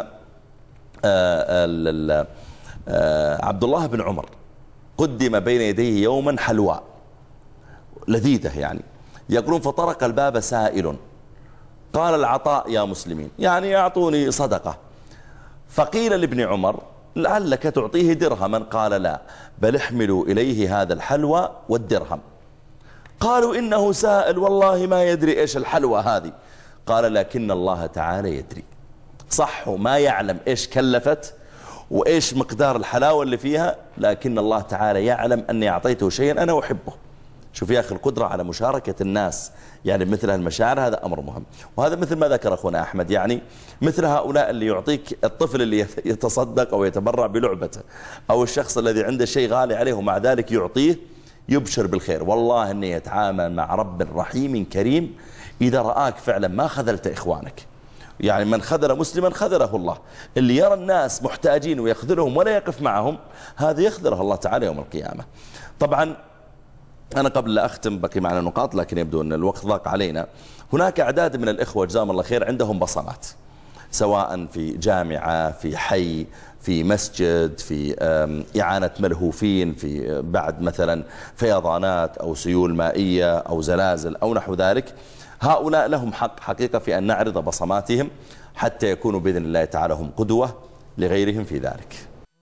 آآ آآ عبد الله بن عمر قدم بين يديه يوما حلوى لذيذة يعني، يقولون فطرق الباب سائل قال العطاء يا مسلمين، يعني يعطوني صدقة. فقيل لابن عمر لعلك تعطيه درهما، قال لا بل احملوا إليه هذا الحلوى والدرهم. قالوا إنه سائل والله ما يدري إيش الحلوى هذه، قال لكن الله تعالى يدري. صح ما يعلم إيش كلفت وإيش مقدار الحلاوة اللي فيها، لكن الله تعالى يعلم أني أعطيته شيئا أنا أحبه. شوف يا أخي القدرة على مشاركة الناس يعني مثل هالمشاعر، هذا أمر مهم. وهذا مثل ما ذكر أخونا أحمد، يعني مثل هؤلاء اللي يعطيك الطفل اللي يتصدق أو يتبرع بلعبته، أو الشخص الذي عنده شيء غالي عليه ومع ذلك يعطيه يبشر بالخير. والله أنه يتعامل مع رب رحيم كريم إذا رآك فعلا ما خذلت إخوانك. يعني من خذل مسلما خذله الله، اللي يرى الناس محتاجين ويخذلهم ولا يقف معهم هذا يخذله الله تعالى يوم القيامة. طبعا أنا قبل لا أختم بقي معنا نقاط لكن يبدو أن الوقت ضاق علينا. هناك أعداد من الإخوة جزاهم الله خير عندهم بصمات، سواء في جامعة، في حي، في مسجد، في إعانة ملهوفين، في بعد مثلا فيضانات أو سيول مائية أو زلازل أو نحو ذلك. هؤلاء لهم حق حقيقة في أن نعرض بصماتهم حتى يكونوا بإذن الله تعالى هم قدوة لغيرهم في ذلك.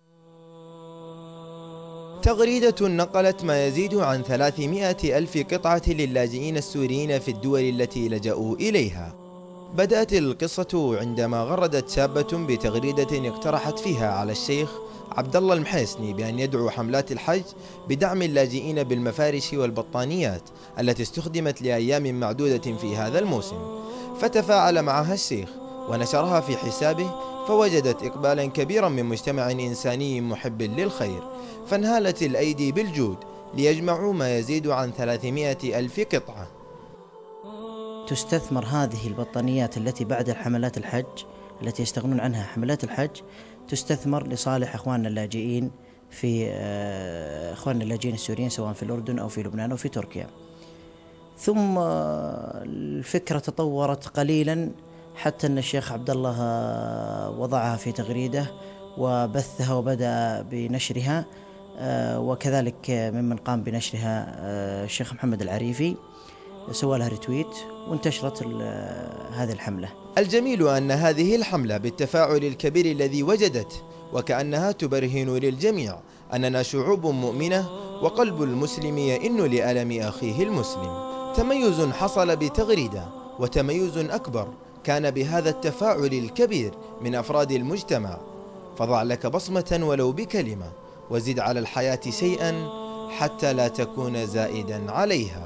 تغريدة نقلت ما يزيد عن ثلاثمائة ألف قطعة للاجئين السوريين في الدول التي لجأوا إليها. بدأت القصة عندما غردت شابة بتغريدة اقترحت فيها على الشيخ عبد الله المحيسني بأن يدعو حملات الحج بدعم اللاجئين بالمفارش والبطانيات التي استخدمت لأيام معدودة في هذا الموسم. فتفاعل معها الشيخ ونشرها في حسابه، فوجدت إقبالا كبيرا من مجتمع إنساني محب للخير، فانهالت الأيدي بالجود ليجمعوا ما يزيد عن ثلاثمائة ألف قطعة. تستثمر هذه البطانيات التي بعد حملات الحج التي يستغنون عنها حملات الحج، تستثمر لصالح أخواننا اللاجئين في أخواننا اللاجئين السوريين سواء في الأردن أو في لبنان أو في تركيا. ثم الفكرة تطورت قليلا حتى أن الشيخ عبد الله وضعها في تغريدة وبثها وبدأ بنشرها، وكذلك ممن قام بنشرها الشيخ محمد العريفي سوى لها ريتويت وانتشرت هذه الحملة. الجميل أن هذه الحملة بالتفاعل الكبير الذي وجدت وكأنها تبرهن للجميع أننا شعوب مؤمنة وقلب المسلم يئن لألم أخيه المسلم. تميز حصل بتغريدة، وتميز أكبر كان بهذا التفاعل الكبير من أفراد المجتمع. فضع لك بصمة ولو بكلمة، وزد على الحياة شيئا حتى لا تكون زائدا عليها.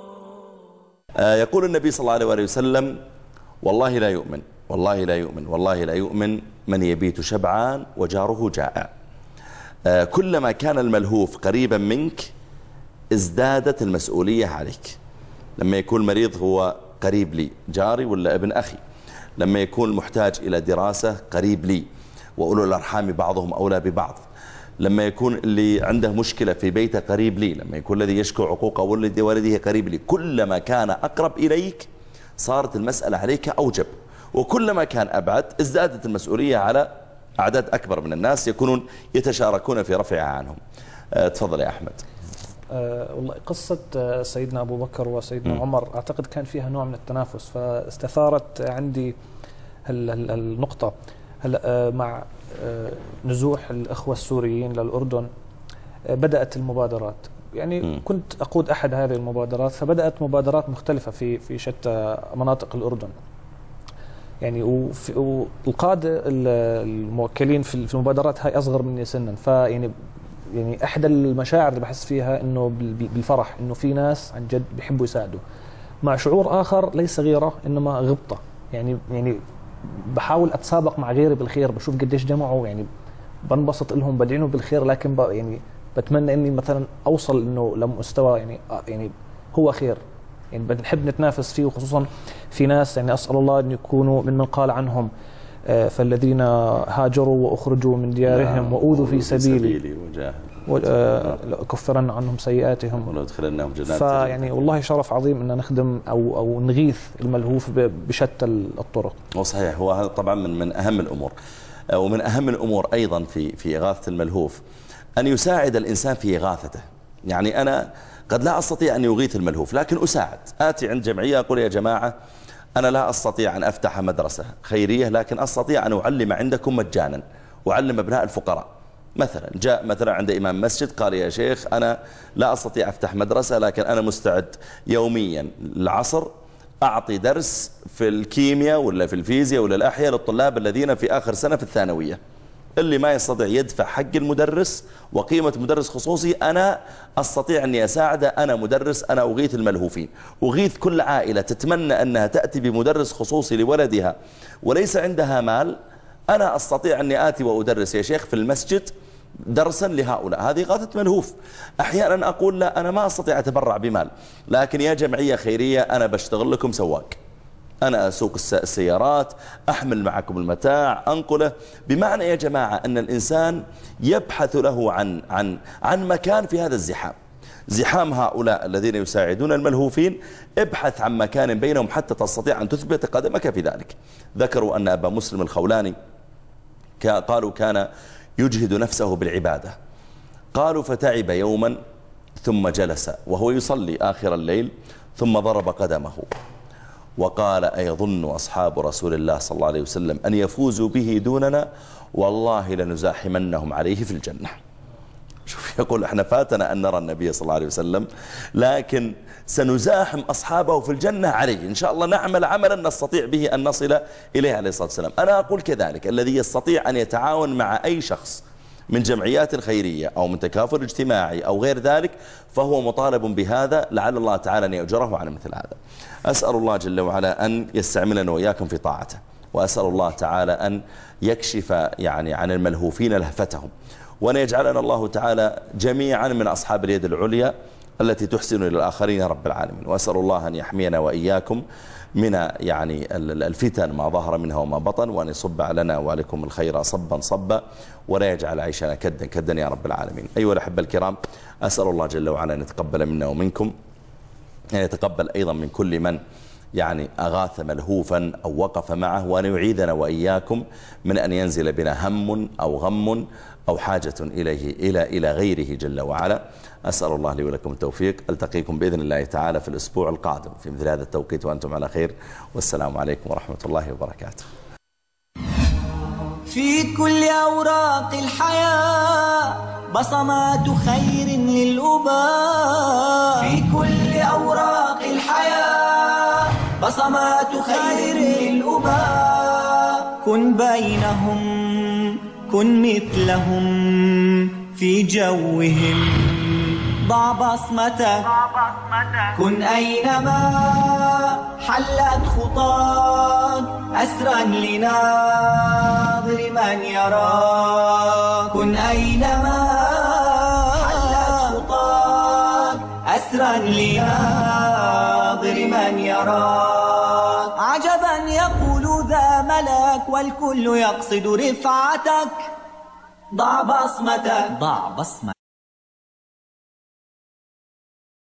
يقول النبي صلى الله عليه وسلم والله لا يؤمن والله لا يؤمن والله لا يؤمن من يبيت شبعان وجاره جائع. كلما كان الملهوف قريبا منك ازدادت المسؤولية عليك. لما يكون مريض هو قريب لي، جاري ولا ابن أخي. لما يكون محتاج إلى دراسة قريب لي، وأولو الأرحام بعضهم أولى ببعض. لما يكون اللي عنده مشكلة في بيته قريب لي، لما يكون الذي يشكو عقوق ولد والده قريب لي. كلما كان أقرب إليك صارت المسألة عليك أوجب، وكلما كان أبعد ازدادت المسؤولية على أعداد أكبر من الناس يكونون يتشاركون في رفعها عنهم. أه تفضل يا أحمد. أه والله قصة سيدنا أبو بكر وسيدنا م. عمر أعتقد كان فيها نوع من التنافس، فاستثارت عندي النقطة. هلا مع نزوح الأخوة السوريين للأردن بدأت المبادرات، يعني م. كنت أقود أحد هذه المبادرات، فبدأت مبادرات مختلفة في في شتى مناطق الأردن. يعني والقادة الموكلين في المبادرات هاي أصغر مني سنا، فيعني يعني أحد المشاعر اللي بحس فيها إنه بالفرح إنه في ناس عن جد بيحبوا يساعدوا، مع شعور آخر ليس غيرة إنما غبطة. يعني يعني بحاول أتسابق مع غيري بالخير، بشوف قديش جمعوا، يعني بنبسط لهم بدعينهم بالخير، لكن يعني بتمنى إني مثلا أوصل إنه لمستوى يعني يعني هو خير، يعني بنحب نتنافس فيه، وخصوصا في ناس يعني أسأل الله أن يكونوا ممن قال عنهم فالذين هاجروا وأخرجوا من ديارهم وأوذوا في سبيلي وكفرن عنهم سيئاتهم ولأدخلنهم جنات. فيعني والله شرف عظيم أن نخدم أو أو نغيث الملهوف بشتى الطرق. وصحيح، هو هذا طبعا من من أهم الأمور، ومن أهم الأمور أيضا في في إغاثة الملهوف أن يساعد الإنسان في إغاثته. يعني أنا قد لا أستطيع أن يغيث الملهوف لكن أساعد. آتي عند جمعية أقول يا جماعة أنا لا أستطيع أن أفتح مدرسة خيرية لكن أستطيع أن أعلم عندكم مجانا، أعلم أبناء الفقراء. مثلا جاء مثلا عند إمام مسجد قال يا شيخ أنا لا أستطيع أفتح مدرسة لكن أنا مستعد يوميا العصر أعطي درس في الكيمياء ولا في الفيزياء ولا الأحياء للطلاب الذين في آخر سنة في الثانوية، اللي ما يستطيع يدفع حق المدرس وقيمة مدرس خصوصي أنا أستطيع أني أساعده. أنا مدرس، أنا أغيث الملهوفين، أغيث كل عائلة تتمنى أنها تأتي بمدرس خصوصي لولدها وليس عندها مال، أنا أستطيع أني آتي وأدرس يا شيخ في المسجد درسا لهؤلاء. هذه إغاثة ملهوف. أحيانا أقول لا أنا ما أستطيع أتبرع بمال لكن يا جمعية خيرية أنا بشتغل لكم سواق، أنا أسوق السيارات، أحمل معكم المتاع، أنقله. بمعنى يا جماعة أن الإنسان يبحث له عن عن عن مكان في هذا الزحام، زحام هؤلاء الذين يساعدون الملهوفين. ابحث عن مكان بينهم حتى تستطيع أن تثبت قدمك في ذلك. ذكروا أن أبا مسلم الخولاني قالوا كان يجهد نفسه بالعبادة، قالوا فتعب يوما ثم جلس وهو يصلي آخر الليل ثم ضرب قدمه وقال أيظن أصحاب رسول الله صلى الله عليه وسلم أن يفوزوا به دوننا؟ والله لنزاحمنهم عليه في الجنة. شوف يقول احنا فاتنا أن نرى النبي صلى الله عليه وسلم لكن سنزاحم أصحابه في الجنة عليه، إن شاء الله نعمل عملا نستطيع به أن نصل إليه عليه الصلاة والسلام. أنا أقول كذلك الذي يستطيع أن يتعاون مع أي شخص من جمعيات خيرية أو من تكافل اجتماعي أو غير ذلك فهو مطالب بهذا، لعل الله تعالى أن يأجره على مثل هذا. أسأل الله جل وعلا أن يستعملنا وإياكم في طاعته، وأسأل الله تعالى أن يكشف يعني عن الملهوفين لهفتهم، وأن يجعلنا الله تعالى جميعا من أصحاب اليد العليا التي تحسن إلى الآخرين يا رب العالمين. وأسأل الله أن يحمينا وإياكم من يعني الفتن ما ظهر منها وما بطن، وأن يصب علينا وعليكم الخير صبا صبا، ولا يجعل عيشنا كدا كدا يا رب العالمين. أيها الأحبة الكرام، أسأل الله جل وعلا أن يتقبل منا ومنكم، أن يتقبل أيضا من كل من يعني أغاث ملهوفا أو وقف معه، وأن يعيذنا وإياكم من أن ينزل بنا هم أو غم أو حاجة إليه إلى إلى غيره جل وعلا. أسأل الله لي ولكم التوفيق. ألتقيكم بإذن الله تعالى في الأسبوع القادم في مثل هذا التوقيت وأنتم على خير، والسلام عليكم ورحمة الله وبركاته. في كل أوراق الحياة بصمات خير للأباء، في كل أوراق الحياة بصمات خير للأباء. كن بينهم كن مثلهم في جوهم، ضع بصمتك كن أينما حلت خطاك، أسرا لناظر من يراك. كن أينما حلت خطاك، أسرا لناظر من يراك. عجبا يقول ذا ملك والكل يقصد رفعتك، ضع بصمتك ضع بصمتك